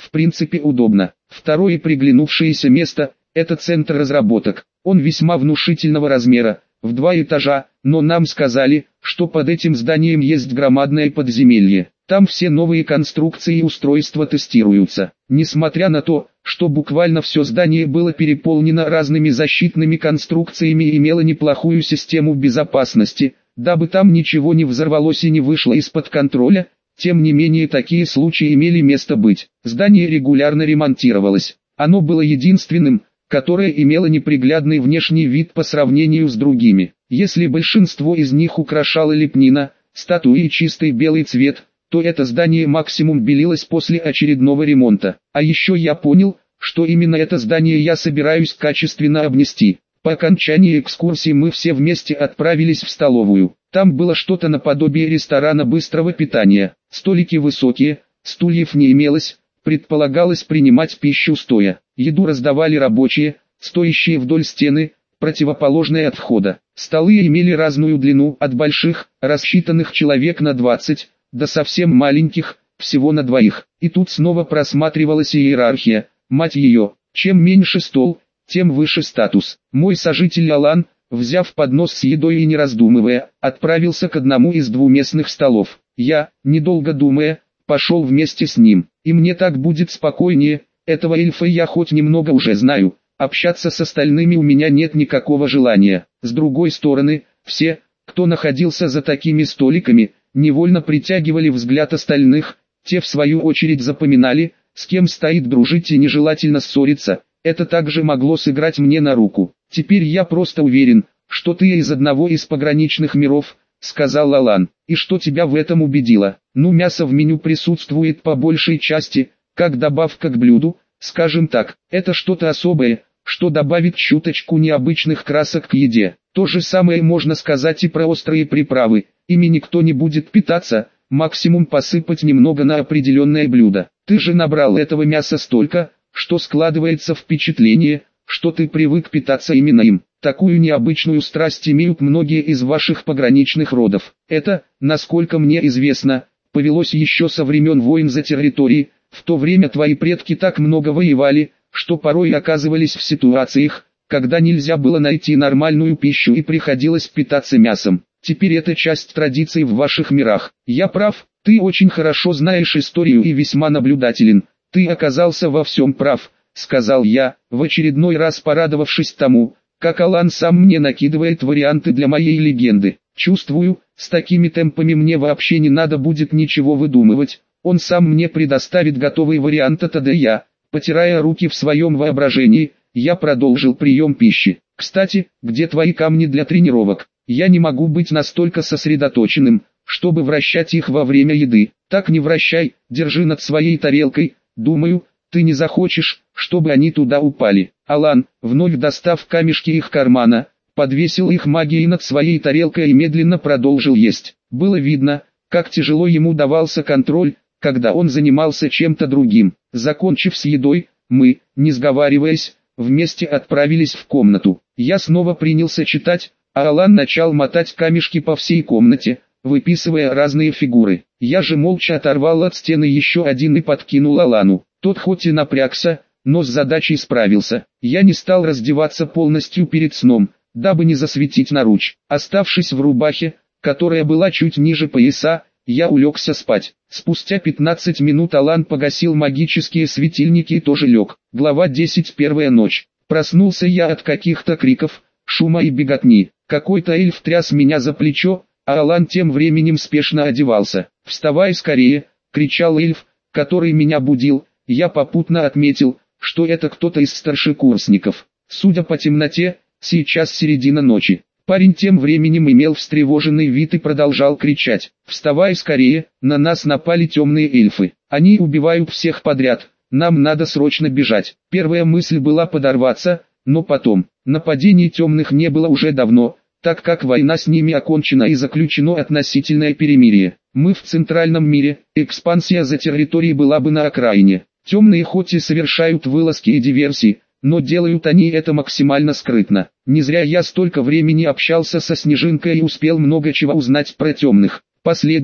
в принципе удобно. Второе приглянувшееся место – это центр разработок. Он весьма внушительного размера, в два этажа, но нам сказали, что под этим зданием есть громадное подземелье. Там все новые конструкции и устройства тестируются. Несмотря на то, что буквально все здание было переполнено разными защитными конструкциями и имело неплохую систему безопасности, дабы там ничего не взорвалось и не вышло из-под контроля, тем не менее такие случаи имели место быть. Здание регулярно ремонтировалось. Оно было единственным, которое имело неприглядный внешний вид по сравнению с другими. Если большинство из них украшала лепнина, статуи и чистый белый цвет, то это здание максимум белилось после очередного ремонта. А еще я понял, что именно это здание я собираюсь качественно обнести. По окончании экскурсии мы все вместе отправились в столовую. Там было что-то наподобие ресторана быстрого питания. Столики высокие, стульев не имелось, предполагалось принимать пищу стоя. Еду раздавали рабочие, стоящие вдоль стены, противоположной от входа. Столы имели разную длину, от больших, рассчитанных человек на двадцать, до совсем маленьких, всего на двоих. И тут снова просматривалась иерархия, мать ее, чем меньше стол, тем выше статус. Мой сожитель Алан, взяв поднос с едой и не раздумывая, отправился к одному из двуместных столов. Я, недолго думая, пошел вместе с ним. И мне так будет спокойнее, этого эльфа я хоть немного уже знаю, общаться с остальными у меня нет никакого желания. С другой стороны, все, кто находился за такими столиками, невольно притягивали взгляд остальных, те в свою очередь запоминали, с кем стоит дружить и нежелательно ссориться. Это также могло сыграть мне на руку. Теперь я просто уверен, что ты из одного из пограничных миров, сказал Алан. И что тебя в этом убедило? Ну, мясо в меню присутствует по большей части, как добавка к блюду, скажем так. Это что-то особое, что добавит чуточку необычных красок к еде. То же самое можно сказать и про острые приправы. Ими никто не будет питаться, максимум посыпать немного на определенное блюдо. Ты же набрал этого мяса столько, что складывается впечатление, что ты привык питаться именно им. Такую необычную страсть имеют многие из ваших пограничных родов. Это, насколько мне известно, повелось еще со времен войн за территории. В то время твои предки так много воевали, что порой оказывались в ситуациях, когда нельзя было найти нормальную пищу и приходилось питаться мясом. Теперь это часть традиций в ваших мирах. Я прав, ты очень хорошо знаешь историю и весьма наблюдателен. Ты оказался во всем прав, сказал я, в очередной раз порадовавшись тому, как Алан сам мне накидывает варианты для моей легенды. Чувствую, с такими темпами мне вообще не надо будет ничего выдумывать. Он сам мне предоставит готовый вариант, а тогда я, потирая руки в своем воображении, я продолжил прием пищи. Кстати, где твои камни для тренировок? Я не могу быть настолько сосредоточенным, чтобы вращать их во время еды. Так не вращай, держи над своей тарелкой. Думаю, ты не захочешь, чтобы они туда упали. Алан, вновь достав камешки их кармана, подвесил их магией над своей тарелкой и медленно продолжил есть. Было видно, как тяжело ему давался контроль, когда он занимался чем-то другим. Закончив с едой, мы, не сговариваясь, вместе отправились в комнату. Я снова принялся читать, а Алан начал мотать камешки по всей комнате, выписывая разные фигуры. Я же молча оторвал от стены еще один и подкинул Алану. Тот хоть и напрягся, но с задачей справился. Я не стал раздеваться полностью перед сном, дабы не засветить наруч. Оставшись в рубахе, которая была чуть ниже пояса, я улегся спать. Спустя пятнадцать минут Алан погасил магические светильники и тоже лег. Глава десять. Первая ночь. Проснулся я от каких-то криков, шума и беготни. Какой-то эльф тряс меня за плечо, а Алан тем временем спешно одевался. «Вставай скорее!» — кричал эльф, который меня будил. Я попутно отметил, что это кто-то из старшекурсников. Судя по темноте, сейчас середина ночи. Парень тем временем имел встревоженный вид и продолжал кричать. «Вставай скорее, на нас напали темные эльфы. Они убивают всех подряд, нам надо срочно бежать». Первая мысль была подорваться, но потом, нападений темных не было уже давно, так как война с ними окончена и заключено относительное перемирие. Мы в центральном мире, экспансия за территорией была бы на окраине. Темные хоть и совершают вылазки и диверсии, но делают они это максимально скрытно. Не зря я столько времени общался со Снежинкой и успел много чего узнать про темных. Последние,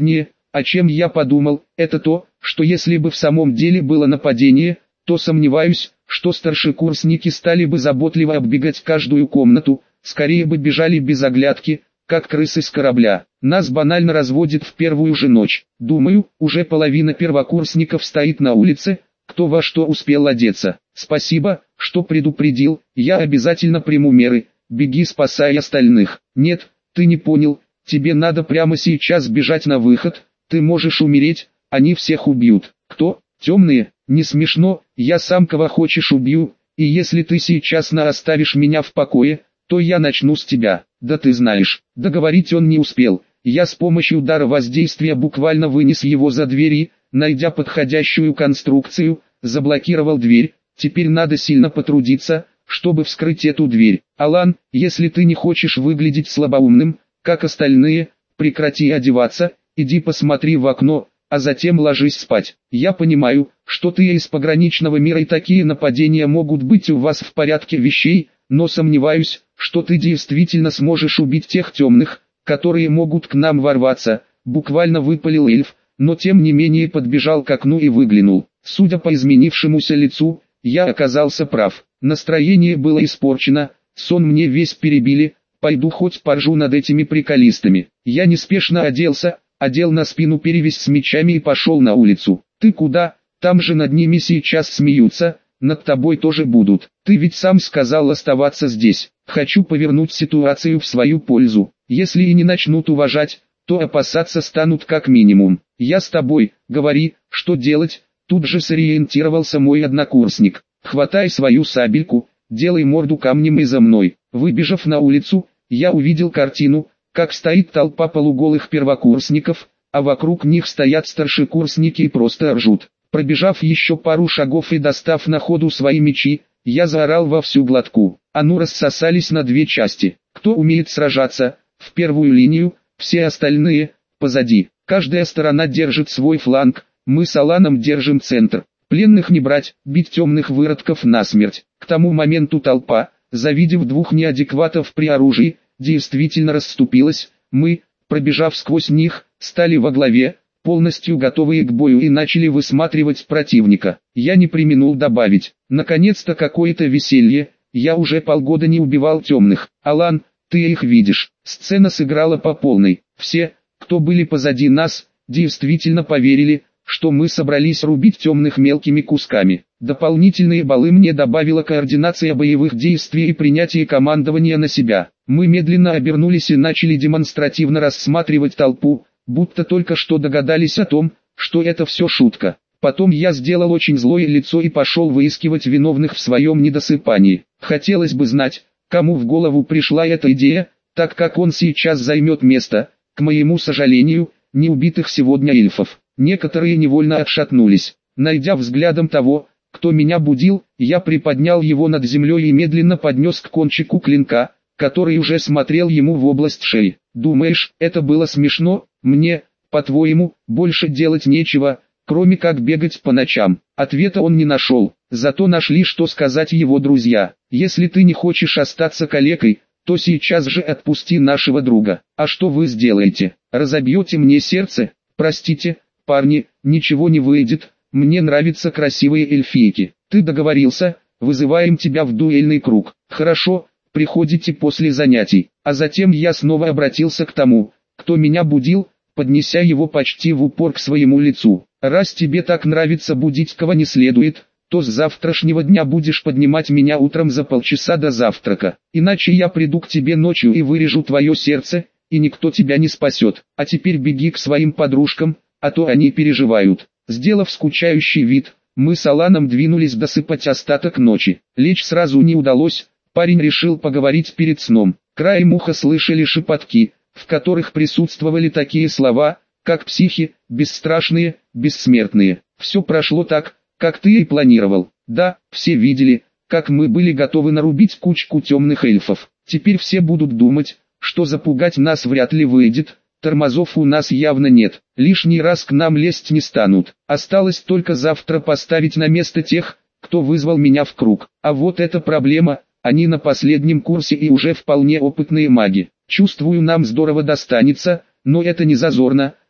о чем я подумал, это то, что если бы в самом деле было нападение, то сомневаюсь, что старшекурсники стали бы заботливо оббегать каждую комнату, скорее бы бежали без оглядки, как крысы с корабля. Нас банально разводят в первую же ночь. Думаю, уже половина первокурсников стоит на улице, кто во что успел одеться. Спасибо, что предупредил, я обязательно приму меры, беги спасай остальных. Нет, ты не понял, тебе надо прямо сейчас бежать на выход, ты можешь умереть, они всех убьют. Кто? Темные? Не смешно, я сам кого хочешь убью, и если ты сейчас на оставишь меня в покое, то я начну с тебя. Да ты знаешь, договорить он не успел, я с помощью дара воздействия буквально вынес его за дверь и, найдя подходящую конструкцию, заблокировал дверь. Теперь надо сильно потрудиться, чтобы вскрыть эту дверь. Алан, если ты не хочешь выглядеть слабоумным, как остальные, прекрати одеваться, иди посмотри в окно, а затем ложись спать. Я понимаю, что ты из пограничного мира и такие нападения могут быть у вас в порядке вещей, но сомневаюсь, что ты действительно сможешь убить тех темных, которые могут к нам ворваться, буквально выпалил эльф, но тем не менее подбежал к окну и выглянул. Судя по изменившемуся лицу, я оказался прав, настроение было испорчено, сон мне весь перебили, пойду хоть поржу над этими приколистами. Я неспешно оделся, одел на спину перевязь с мечами и пошел на улицу. Ты куда? Там же над ними сейчас смеются, над тобой тоже будут. Ты ведь сам сказал оставаться здесь. Хочу повернуть ситуацию в свою пользу. Если и не начнут уважать, то опасаться станут как минимум. Я с тобой, говори, что делать? Тут же сориентировался мой однокурсник. Хватай свою сабельку, делай морду камнем и за мной. Выбежав на улицу, я увидел картину, как стоит толпа полуголых первокурсников, а вокруг них стоят старшекурсники и просто ржут. Пробежав еще пару шагов и достав на ходу свои мечи, я заорал во всю глотку. А ну рассосались на две части. Кто умеет сражаться, в первую линию, все остальные, позади. Каждая сторона держит свой фланг, мы с Аланом держим центр. Пленных не брать, бить темных выродков насмерть. К тому моменту толпа, завидев двух неадекватов при оружии, действительно расступилась. Мы, пробежав сквозь них, стали во главе, полностью готовые к бою и начали высматривать противника. Я не преминул добавить, наконец-то какое-то веселье, я уже полгода не убивал темных. Алан, ты их видишь, сцена сыграла по полной. Все, кто были позади нас, действительно поверили, что мы собрались рубить темных мелкими кусками. Дополнительные баллы мне добавила координация боевых действий и принятие командования на себя. Мы медленно обернулись и начали демонстративно рассматривать толпу, будто только что догадались о том, что это все шутка. Потом я сделал очень злое лицо и пошел выискивать виновных в своем недосыпании. Хотелось бы знать, кому в голову пришла эта идея, так как он сейчас займет место, к моему сожалению, не убитых сегодня эльфов. Некоторые невольно отшатнулись. Найдя взглядом того, кто меня будил, я приподнял его над землей и медленно поднес к кончику клинка, который уже смотрел ему в область шеи. Думаешь, это было смешно? Мне, по-твоему, больше делать нечего, кроме как бегать по ночам? Ответа он не нашел, зато нашли, что сказать его друзья. Если ты не хочешь остаться калекой, то сейчас же отпусти нашего друга. А что вы сделаете? Разобьете мне сердце? Простите, парни, ничего не выйдет, мне нравятся красивые эльфийки. Ты договорился, вызываем тебя в дуэльный круг. Хорошо, приходите после занятий. А затем я снова обратился к тому, кто меня будил, поднеся его почти в упор к своему лицу. Раз тебе так нравится будить кого не следует, то с завтрашнего дня будешь поднимать меня утром за полчаса до завтрака. Иначе я приду к тебе ночью и вырежу твое сердце, и никто тебя не спасет. А теперь беги к своим подружкам, а то они переживают. Сделав скучающий вид, мы с Аланом двинулись досыпать остаток ночи. Лечь сразу не удалось, парень решил поговорить перед сном. Краем уха слышали шепотки, в которых присутствовали такие слова, как психи, бесстрашные, бессмертные. Все прошло так, как ты и планировал. Да, все видели, как мы были готовы нарубить кучку темных эльфов. Теперь все будут думать, что запугать нас вряд ли выйдет. Тормозов у нас явно нет, лишний раз к нам лезть не станут. Осталось только завтра поставить на место тех, кто вызвал меня в круг. А вот эта проблема, они на последнем курсе и уже вполне опытные маги. Чувствую, нам здорово достанется, но это не зазорно,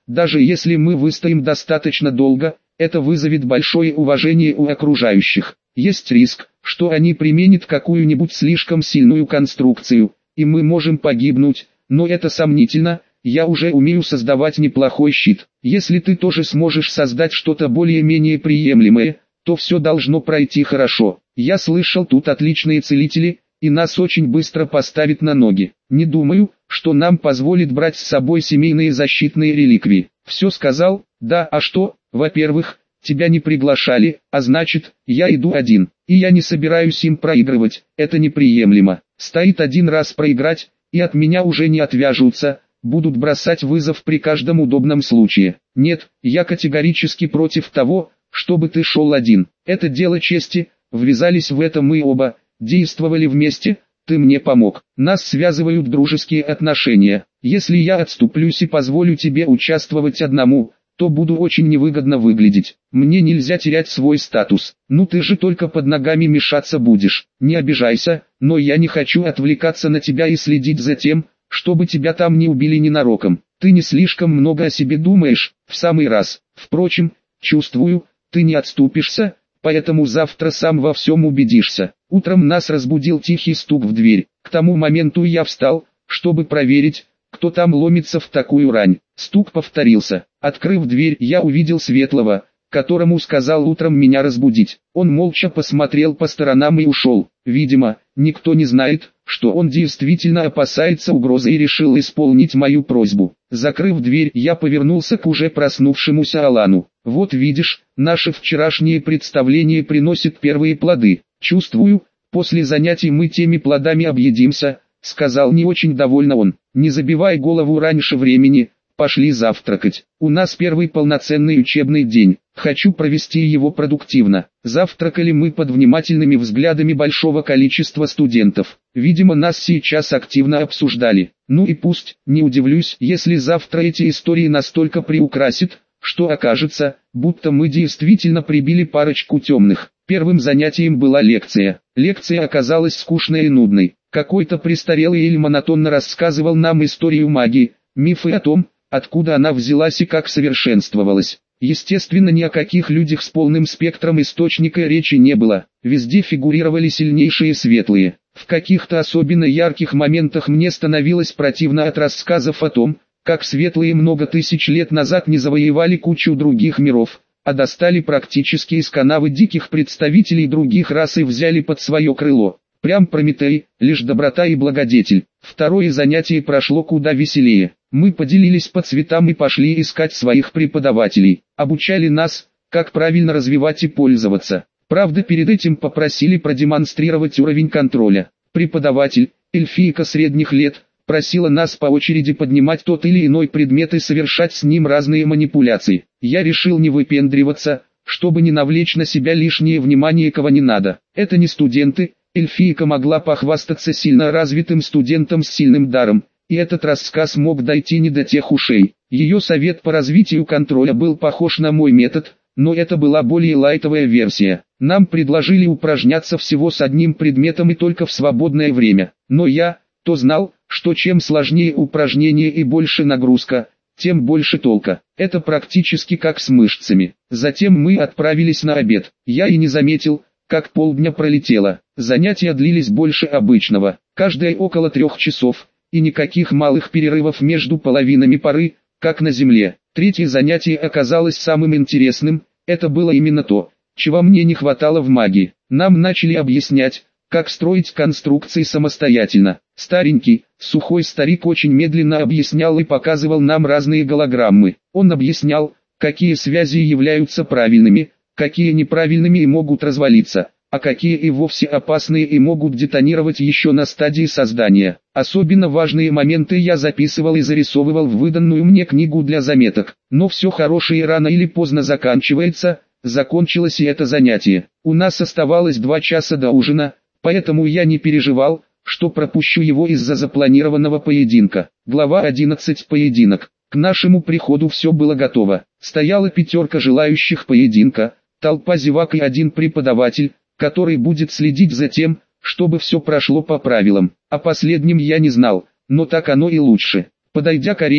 Даже если мы выстоим достаточно долго, это вызовет большое уважение у окружающих. Есть риск, что они применят какую-нибудь слишком сильную конструкцию, и мы можем погибнуть, но это сомнительно. Я уже умею создавать неплохой щит. Если ты тоже сможешь создать что-то более-менее приемлемое, то все должно пройти хорошо. Я слышал, тут отличные целители, и нас очень быстро поставят на ноги. Не думаю, что нам позволит брать с собой семейные защитные реликвии. Все сказал? Да, а что? Во-первых, тебя не приглашали, а значит, я иду один. И я не собираюсь им проигрывать, это неприемлемо. Стоит один раз проиграть, и от меня уже не отвяжутся. Будут бросать вызов при каждом удобном случае. Нет, я категорически против того, чтобы ты шел один. Это дело чести, ввязались в это мы оба, действовали вместе, ты мне помог. Нас связывают дружеские отношения. Если я отступлюсь и позволю тебе участвовать одному, то буду очень невыгодно выглядеть. Мне нельзя терять свой статус. Ну ты же только под ногами мешаться будешь. Не обижайся, но я не хочу отвлекаться на тебя и следить за тем, чтобы тебя там не убили ненароком. Ты не слишком много о себе думаешь, в самый раз. Впрочем, чувствую, ты не отступишься, поэтому завтра сам во всем убедишься. Утром нас разбудил тихий стук в дверь. К тому моменту я встал, чтобы проверить, кто там ломится в такую рань. Стук повторился. Открыв дверь, я увидел Светлого, которому сказал утром меня разбудить. Он молча посмотрел по сторонам и ушел. Видимо, никто не знает, что он действительно опасается угрозы и решил исполнить мою просьбу. Закрыв дверь, я повернулся к уже проснувшемуся Алану. Вот видишь, наше вчерашнее представление приносит первые плоды. Чувствую, после занятий мы теми плодами объедимся, сказал не очень довольно он. Не забивай голову раньше времени. Пошли завтракать. У нас первый полноценный учебный день. Хочу провести его продуктивно. Завтракали мы под внимательными взглядами большого количества студентов. Видимо, нас сейчас активно обсуждали. Ну и пусть, не удивлюсь, если завтра эти истории настолько приукрасят, что окажется, будто мы действительно прибили парочку темных. Первым занятием была лекция. Лекция оказалась скучной и нудной. Какой-то престарелый или монотонно рассказывал нам историю магии, мифы о том, откуда она взялась и как совершенствовалась. Естественно, ни о каких людях с полным спектром источника речи не было. Везде фигурировали сильнейшие светлые. В каких-то особенно ярких моментах мне становилось противно от рассказов о том, как светлые много тысяч лет назад не завоевали кучу других миров, а достали практически из канавы диких представителей других рас и взяли под свое крыло. Прям Прометей, лишь доброта и благодетель. Второе занятие прошло куда веселее. Мы поделились по цветам и пошли искать своих преподавателей. Обучали нас, как правильно развивать и пользоваться. Правда, перед этим попросили продемонстрировать уровень контроля. Преподаватель, эльфийка средних лет, просила нас по очереди поднимать тот или иной предмет и совершать с ним разные манипуляции. Я решил не выпендриваться, чтобы не навлечь на себя лишнее внимание кого не надо. Это не студенты. Эльфийка могла похвастаться сильно развитым студентом с сильным даром, и этот рассказ мог дойти не до тех ушей. Ее совет по развитию контроля был похож на мой метод, но это была более лайтовая версия. Нам предложили упражняться всего с одним предметом и только в свободное время. Но я, то знал, что чем сложнее упражнение и больше нагрузка, тем больше толка. Это практически как с мышцами. Затем мы отправились на обед. Я и не заметил, как полдня пролетело. Занятия длились больше обычного, каждое около трех часов, и никаких малых перерывов между половинами поры, как на земле. Третье занятие оказалось самым интересным, это было именно то, чего мне не хватало в магии. Нам начали объяснять, как строить конструкции самостоятельно. Старенький, сухой старик очень медленно объяснял и показывал нам разные голограммы. Он объяснял, какие связи являются правильными, какие неправильными и могут развалиться, а какие и вовсе опасные и могут детонировать еще на стадии создания. Особенно важные моменты я записывал и зарисовывал в выданную мне книгу для заметок. Но все хорошее рано или поздно заканчивается, закончилось и это занятие. У нас оставалось два часа до ужина, поэтому я не переживал, что пропущу его из-за запланированного поединка. Глава одиннадцать. Поединок. К нашему приходу все было готово. Стояла пятерка желающих поединка, толпа зевак и один преподаватель, который будет следить за тем, чтобы все прошло по правилам. О последнем я не знал, но так оно и лучше. Подойдя к арене,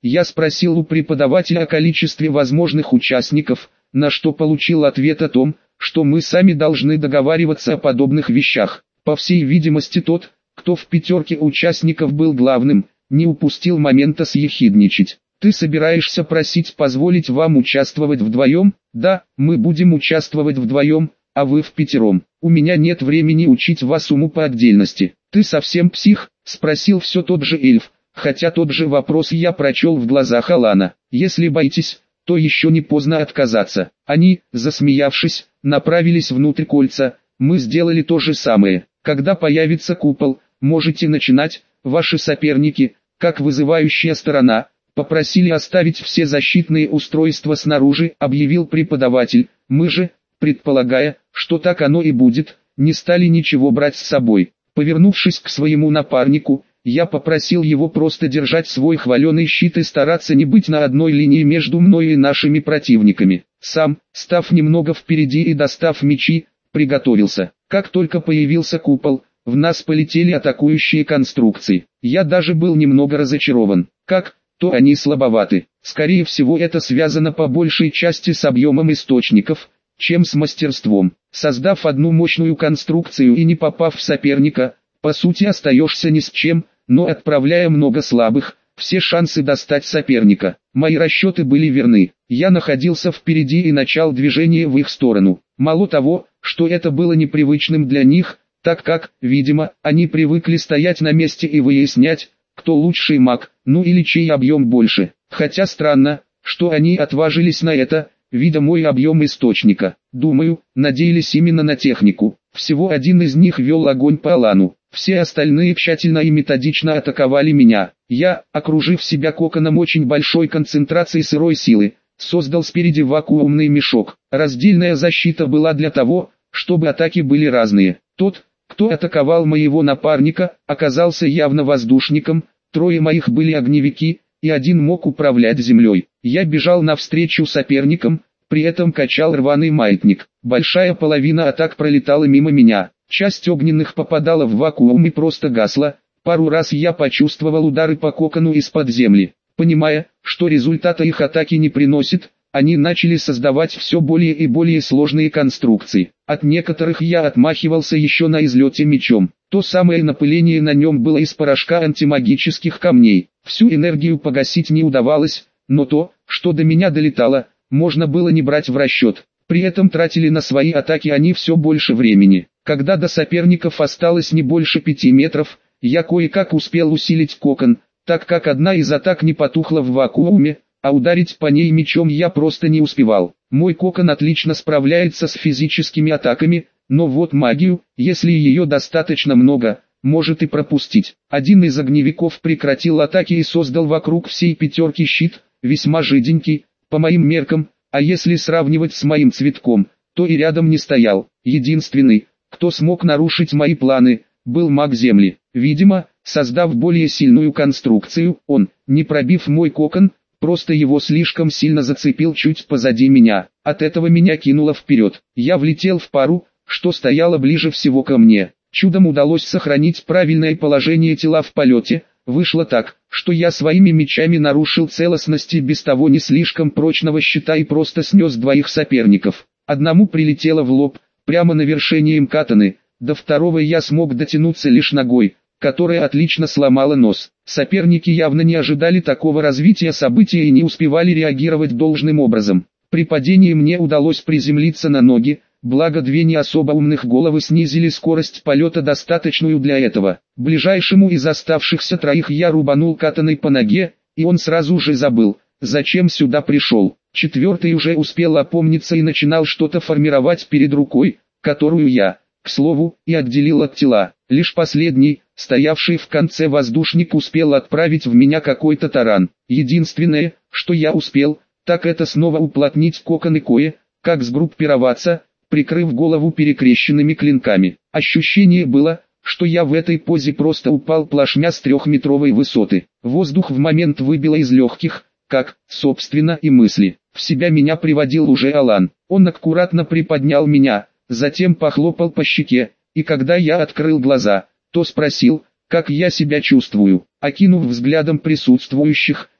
Я спросил у преподавателя о количестве возможных участников, на что получил ответ о том, что мы сами должны договариваться о подобных вещах. По всей видимости тот, кто в пятерке участников был главным, не упустил момента съехидничать. Ты собираешься просить позволить вам участвовать вдвоем? Да, мы будем участвовать вдвоем, а вы впятером. У меня нет времени учить вас уму по отдельности. Ты совсем псих? Спросил все тот же эльф, хотя тот же вопрос я прочел в глазах Алана. Если боитесь, то еще не поздно отказаться. Они, засмеявшись, направились внутрь кольца. Мы сделали то же самое. Когда появится купол, можете начинать. Ваши соперники, как вызывающая сторона, попросили оставить все защитные устройства снаружи, объявил преподаватель. Мы же, предполагая, что так оно и будет, не стали ничего брать с собой. Повернувшись к своему напарнику, я попросил его просто держать свой хваленый щит и стараться не быть на одной линии между мной и нашими противниками. Сам, став немного впереди и достав мечи, приготовился. Как только появился купол, в нас полетели атакующие конструкции. Я даже был немного разочарован. Как, то они слабоваты. Скорее всего это связано по большей части с объемом источников, чем с мастерством. Создав одну мощную конструкцию и не попав в соперника, по сути остаешься ни с чем, но отправляя много слабых, все шансы достать соперника. Мои расчеты были верны. Я находился впереди и начал движение в их сторону. Мало того, что это было непривычным для них, так как, видимо, они привыкли стоять на месте и выяснять, кто лучший маг, ну или чей объем больше. Хотя странно, что они отважились на это, видя мой объем источника. Думаю, надеялись именно на технику. Всего один из них вел огонь по Алану. Все остальные тщательно и методично атаковали меня. Я, окружив себя коконом очень большой концентрации сырой силы, создал спереди вакуумный мешок. Раздельная защита была для того, чтобы атаки были разные. Тот, кто атаковал моего напарника, оказался явно воздушником, трое моих были огневики, и один мог управлять землей. Я бежал навстречу соперникам, при этом качал рваный маятник. Большая половина атак пролетала мимо меня. Часть огненных попадала в вакуум и просто гасла. Пару раз я почувствовал удары по кокону из-под земли. Понимая, что результата их атаки не приносит, они начали создавать все более и более сложные конструкции. От некоторых я отмахивался еще на излете мечом. То самое напыление на нем было из порошка антимагических камней. Всю энергию погасить не удавалось, но то, что до меня долетало, можно было не брать в расчет. При этом тратили на свои атаки они все больше времени. Когда до соперников осталось не больше пяти метров, я кое-как успел усилить кокон, так как одна из атак не потухла в вакууме, а ударить по ней мечом я просто не успевал. Мой кокон отлично справляется с физическими атаками, но вот магию, если ее достаточно много, может и пропустить. Один из огневиков прекратил атаки и создал вокруг всей пятерки щит, весьма жиденький, по моим меркам, а если сравнивать с моим цветком, то и рядом не стоял. Единственный, кто смог нарушить мои планы, был маг земли. Видимо, создав более сильную конструкцию, он, не пробив мой кокон, просто его слишком сильно зацепил чуть позади меня. От этого меня кинуло вперед. Я влетел в пару, что стояла ближе всего ко мне. Чудом удалось сохранить правильное положение тела в полете. Вышло так, что я своими мечами нарушил целостность и без того не слишком прочного щита и просто снес двоих соперников. Одному прилетело в лоб, прямо на вершине им катаны, до второго я смог дотянуться лишь ногой, которая отлично сломала нос. Соперники явно не ожидали такого развития событий и не успевали реагировать должным образом. При падении мне удалось приземлиться на ноги, благо две не особо умных головы снизили скорость полета достаточную для этого. Ближайшему из оставшихся троих я рубанул катаной по ноге, и он сразу же забыл, зачем сюда пришел. Четвертый уже успел опомниться и начинал что-то формировать перед рукой, которую я, к слову, и отделил от тела. Лишь последний, стоявший в конце воздушник, успел отправить в меня какой-то таран. Единственное, что я успел, так это снова уплотнить кокон и кое-как сгруппироваться, прикрыв голову перекрещенными клинками. Ощущение было, что я в этой позе просто упал плашмя с трехметровой высоты. Воздух в момент выбило из легких, как, собственно, и мысли. В себя меня приводил уже Алан. Он аккуратно приподнял меня, затем похлопал по щеке, и когда я открыл глаза, то спросил, как я себя чувствую. Окинув взглядом присутствующих,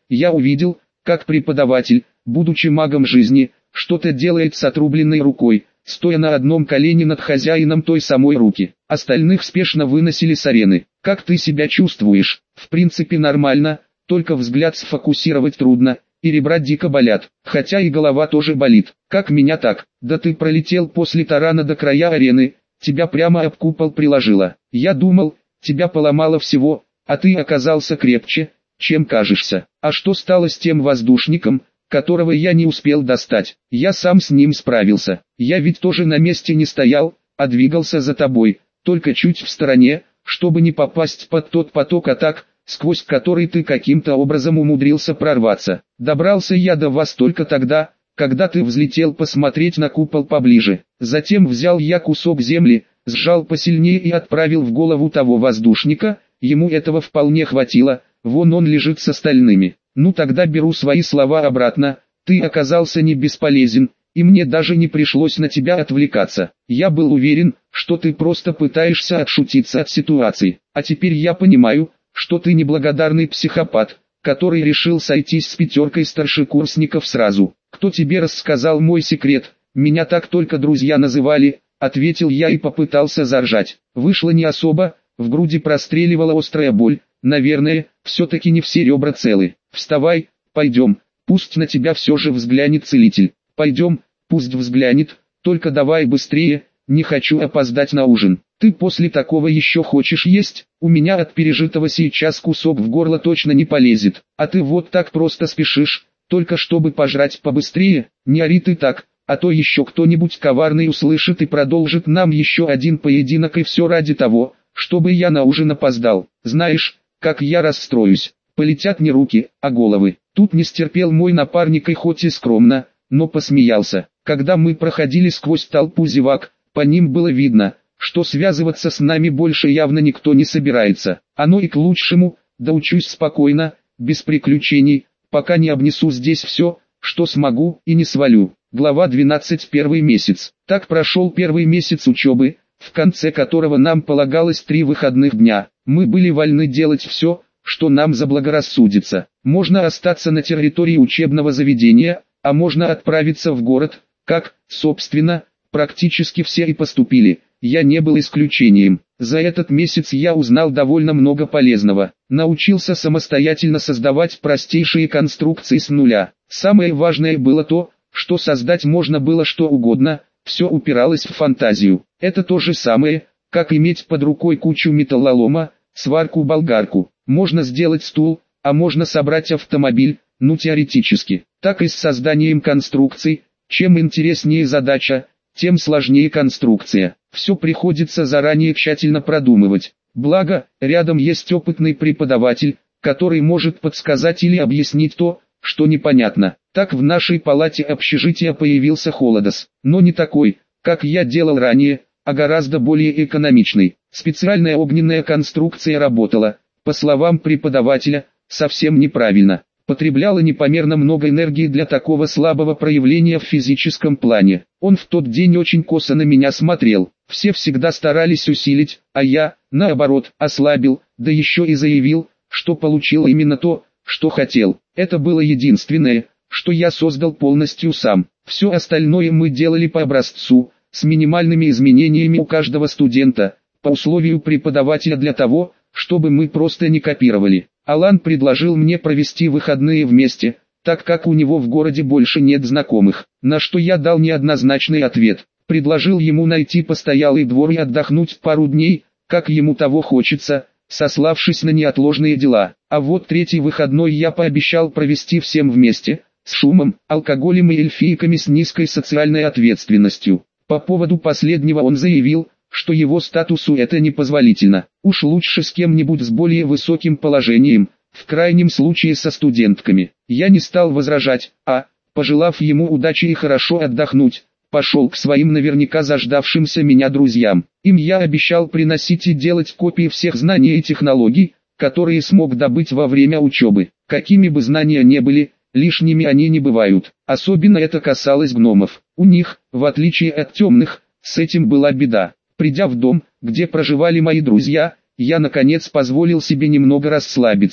я увидел, как преподаватель, будучи магом жизни, что-то делает с отрубленной рукой, стоя на одном колене над хозяином той самой руки. Остальных спешно выносили с арены. Как ты себя чувствуешь? В принципе нормально, только взгляд сфокусировать трудно, и ребра дико болят, хотя и голова тоже болит. Как меня так? Да ты пролетел после тарана до края арены, тебя прямо об купол приложило. Я думал, тебя поломало всего, а ты оказался крепче, чем кажешься. А что стало с тем воздушником, которого я не успел достать? Я сам с ним справился. Я ведь тоже на месте не стоял, а двигался за тобой, только чуть в стороне, чтобы не попасть под тот поток атак, сквозь который ты каким-то образом умудрился прорваться. Добрался я до вас только тогда, когда ты взлетел посмотреть на купол поближе. Затем взял я кусок земли, сжал посильнее и отправил в голову того воздушника, ему этого вполне хватило, вон он лежит с остальными. Ну тогда беру свои слова обратно, ты оказался не бесполезен, и мне даже не пришлось на тебя отвлекаться. Я был уверен, что ты просто пытаешься отшутиться от ситуации, а теперь я понимаю, что ты неблагодарный психопат, который решил сойтись с пятеркой старшекурсников сразу. Кто тебе рассказал мой секрет? Меня так только друзья называли, ответил я и попытался заржать. Вышло не особо, в груди простреливала острая боль, наверное, все-таки не все ребра целы. Вставай, пойдем, пусть на тебя все же взглянет целитель. Пойдем, пусть взглянет, только давай быстрее, не хочу опоздать на ужин. Ты после такого еще хочешь есть? У меня от пережитого сейчас кусок в горло точно не полезет. А ты вот так просто спешишь, только чтобы пожрать побыстрее? Не ори ты так, а то еще кто-нибудь коварный услышит и продолжит нам еще один поединок, и все ради того, чтобы я на ужин опоздал. Знаешь, как я расстроюсь. Полетят не руки, а головы. Тут не стерпел мой напарник и хоть и скромно, но посмеялся. Когда мы проходили сквозь толпу зевак, по ним было видно, что связываться с нами больше явно никто не собирается. Оно и к лучшему, да учусь спокойно, без приключений, пока не обнесу здесь все, что смогу, и не свалю. Глава двенадцать. Первый месяц. Так прошел первый месяц учебы, в конце которого нам полагалось три выходных дня. Мы были вольны делать все, что нам заблагорассудится. Можно остаться на территории учебного заведения, а можно отправиться в город, как, собственно, практически все и поступили. Я не был исключением. За этот месяц я узнал довольно много полезного. Научился самостоятельно создавать простейшие конструкции с нуля. Самое важное было то, что создать можно было что угодно, все упиралось в фантазию. Это то же самое, как иметь под рукой кучу металлолома, сварку-болгарку. Можно сделать стул, а можно собрать автомобиль, ну теоретически. Так и с созданием конструкций. Чем интереснее задача, тем сложнее конструкция. Все приходится заранее тщательно продумывать. Благо, рядом есть опытный преподаватель, который может подсказать или объяснить то, что непонятно. Так в нашей палате общежития появился Холодос, но не такой, как я делал ранее, а гораздо более экономичный. Специальная огненная конструкция работала, по словам преподавателя, совсем неправильно. Потребляла непомерно много энергии для такого слабого проявления в физическом плане. Он в тот день очень косо на меня смотрел. Все всегда старались усилить, а я, наоборот, ослабил, да еще и заявил, что получил именно то, что хотел. Это было единственное, что я создал полностью сам. Все остальное мы делали по образцу, с минимальными изменениями у каждого студента, по условию преподавателя для того, чтобы мы просто не копировали. Алан предложил мне провести выходные вместе, так как у него в городе больше нет знакомых, на что я дал неоднозначный ответ. Предложил ему найти постоялый двор и отдохнуть пару дней, как ему того хочется, сославшись на неотложные дела. А вот третий выходной я пообещал провести всем вместе, с шумом, алкоголем и эльфийками с низкой социальной ответственностью. По поводу последнего он заявил, что его статусу это непозволительно. Уж лучше с кем-нибудь с более высоким положением, в крайнем случае со студентками. Я не стал возражать, а, пожелав ему удачи и хорошо отдохнуть, пошел к своим наверняка заждавшимся меня друзьям. Им я обещал приносить и делать копии всех знаний и технологий, которые смог добыть во время учебы. Какими бы знания не были, лишними они не бывают. Особенно это касалось гномов. У них, в отличие от темных, с этим была беда. Придя в дом, где проживали мои друзья, я наконец позволил себе немного расслабиться.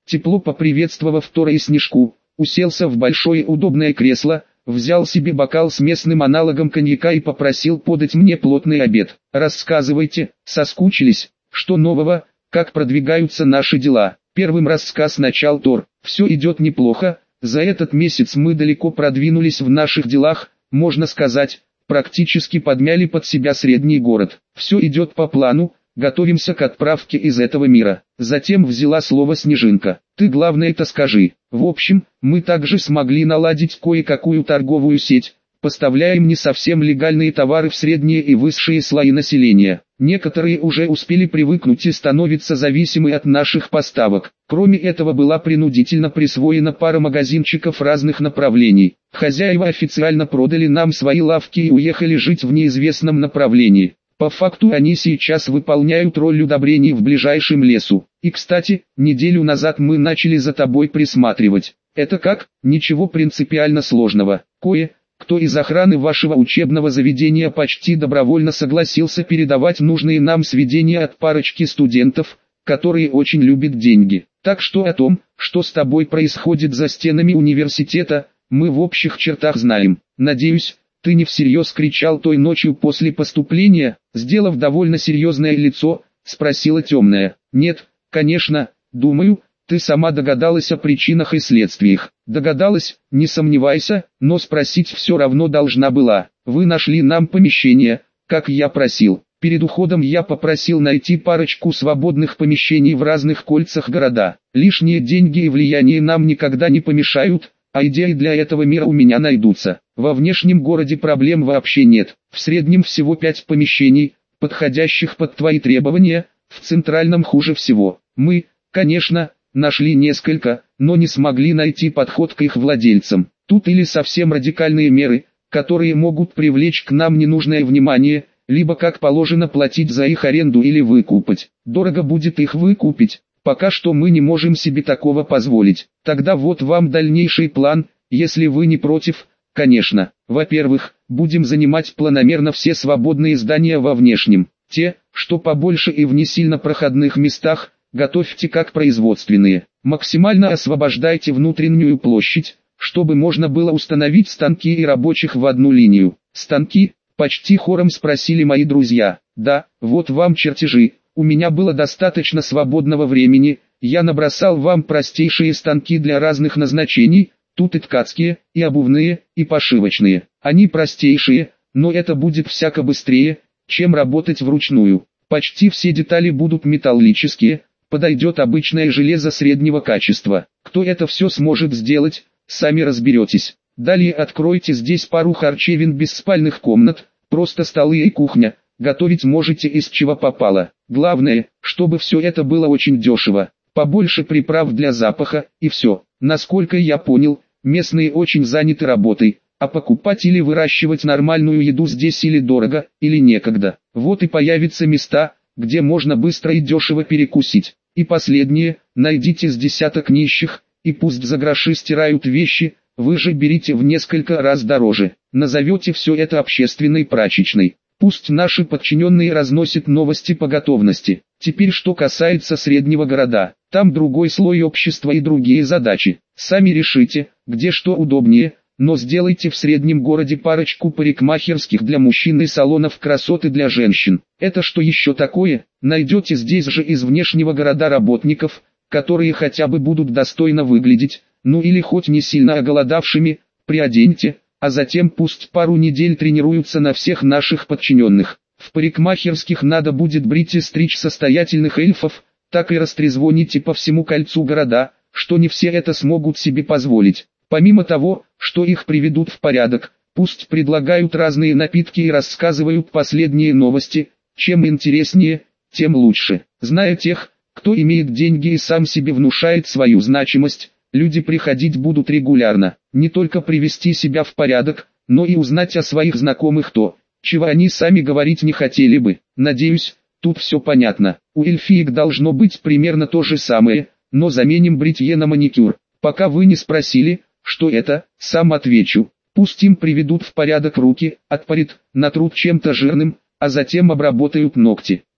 тепло поприветствовав Тора и Снежку, уселся в большое удобное кресло, взял себе бокал с местным аналогом коньяка и попросил подать мне плотный обед. «Рассказывайте, соскучились, что нового, как продвигаются наши дела?» Первым рассказ начал Тор. «Все идет неплохо, за этот месяц мы далеко продвинулись в наших делах, можно сказать, практически подмяли под себя средний город. Все идет по плану, готовимся к отправке из этого мира». Затем взяла слово Снежинка. «Ты главное-то скажи. В общем, мы также смогли наладить кое-какую торговую сеть, поставляем не совсем легальные товары в средние и высшие слои населения. Некоторые уже успели привыкнуть и становятся зависимы от наших поставок. Кроме этого была принудительно присвоена пара магазинчиков разных направлений. Хозяева официально продали нам свои лавки и уехали жить в неизвестном направлении. По факту они сейчас выполняют роль удобрений в ближайшем лесу. И кстати, неделю назад мы начали за тобой присматривать. Это как? Ничего принципиально сложного. Кое кто из охраны вашего учебного заведения почти добровольно согласился передавать нужные нам сведения от парочки студентов, которые очень любят деньги. Так что о том, что с тобой происходит за стенами университета, мы в общих чертах знаем. Надеюсь, ты не всерьез кричал той ночью после поступления?» Сделав довольно серьезное лицо, спросила Темная. «Нет, конечно, думаю, ты сама догадалась о причинах и следствиях». «Догадалась, не сомневайся, но спросить все равно должна была. Вы нашли нам помещение, как я просил. Перед уходом я попросил найти парочку свободных помещений в разных кольцах города. Лишние деньги и влияние нам никогда не помешают, а идеи для этого мира у меня найдутся. Во внешнем городе проблем вообще нет. В среднем всего пять помещений, подходящих под твои требования, в центральном хуже всего. Мы, конечно, нашли несколько, но не смогли найти подход к их владельцам. Тут или совсем радикальные меры, которые могут привлечь к нам ненужное внимание, либо как положено платить за их аренду или выкупать. Дорого будет их выкупить. Пока что мы не можем себе такого позволить. Тогда вот вам дальнейший план, если вы не против, конечно. Во-первых, будем занимать планомерно все свободные здания во внешнем. Те, что побольше и в не сильно проходных местах, готовьте как производственные. Максимально освобождайте внутреннюю площадь, чтобы можно было установить станки и рабочих в одну линию. Станки? Почти хором спросили мои друзья. Да, вот вам чертежи. У меня было достаточно свободного времени, я набросал вам простейшие станки для разных назначений, тут и ткацкие, и обувные, и пошивочные. Они простейшие, но это будет всяко быстрее, чем работать вручную. Почти все детали будут металлические, подойдет обычное железо среднего качества. Кто это все сможет сделать, сами разберетесь. Далее откройте здесь пару харчевин без спальных комнат, просто столы и кухня. Готовить можете из чего попало. Главное, чтобы все это было очень дешево. Побольше приправ для запаха, и все. Насколько я понял, местные очень заняты работой, а покупать или выращивать нормальную еду здесь или дорого, или некогда. Вот и появятся места, где можно быстро и дешево перекусить. И последнее, найдите с десяток нищих, и пусть за гроши стирают вещи, вы же берите в несколько раз дороже. Назовете все это общественной прачечной. Пусть наши подчиненные разносят новости по готовности. Теперь что касается среднего города, там другой слой общества и другие задачи. Сами решите, где что удобнее, но сделайте в среднем городе парочку парикмахерских для мужчин и салонов красоты для женщин. Это что еще такое? Найдете здесь же из внешнего города работников, которые хотя бы будут достойно выглядеть, ну или хоть не сильно оголодавшими, приоденьте. А затем пусть пару недель тренируются на всех наших подчиненных. В парикмахерских надо будет брить и стричь состоятельных эльфов, так и растрезвоните по всему кольцу города, что не все это смогут себе позволить. Помимо того, что их приведут в порядок, пусть предлагают разные напитки и рассказывают последние новости, чем интереснее, тем лучше. Зная тех, кто имеет деньги и сам себе внушает свою значимость, люди приходить будут регулярно, не только привести себя в порядок, но и узнать о своих знакомых то, чего они сами говорить не хотели бы. Надеюсь, тут все понятно. У эльфиек должно быть примерно то же самое, но заменим бритье на маникюр. Пока вы не спросили, что это, сам отвечу. Пусть им приведут в порядок руки, отпарят, натрут чем-то жирным, а затем обработают ногти.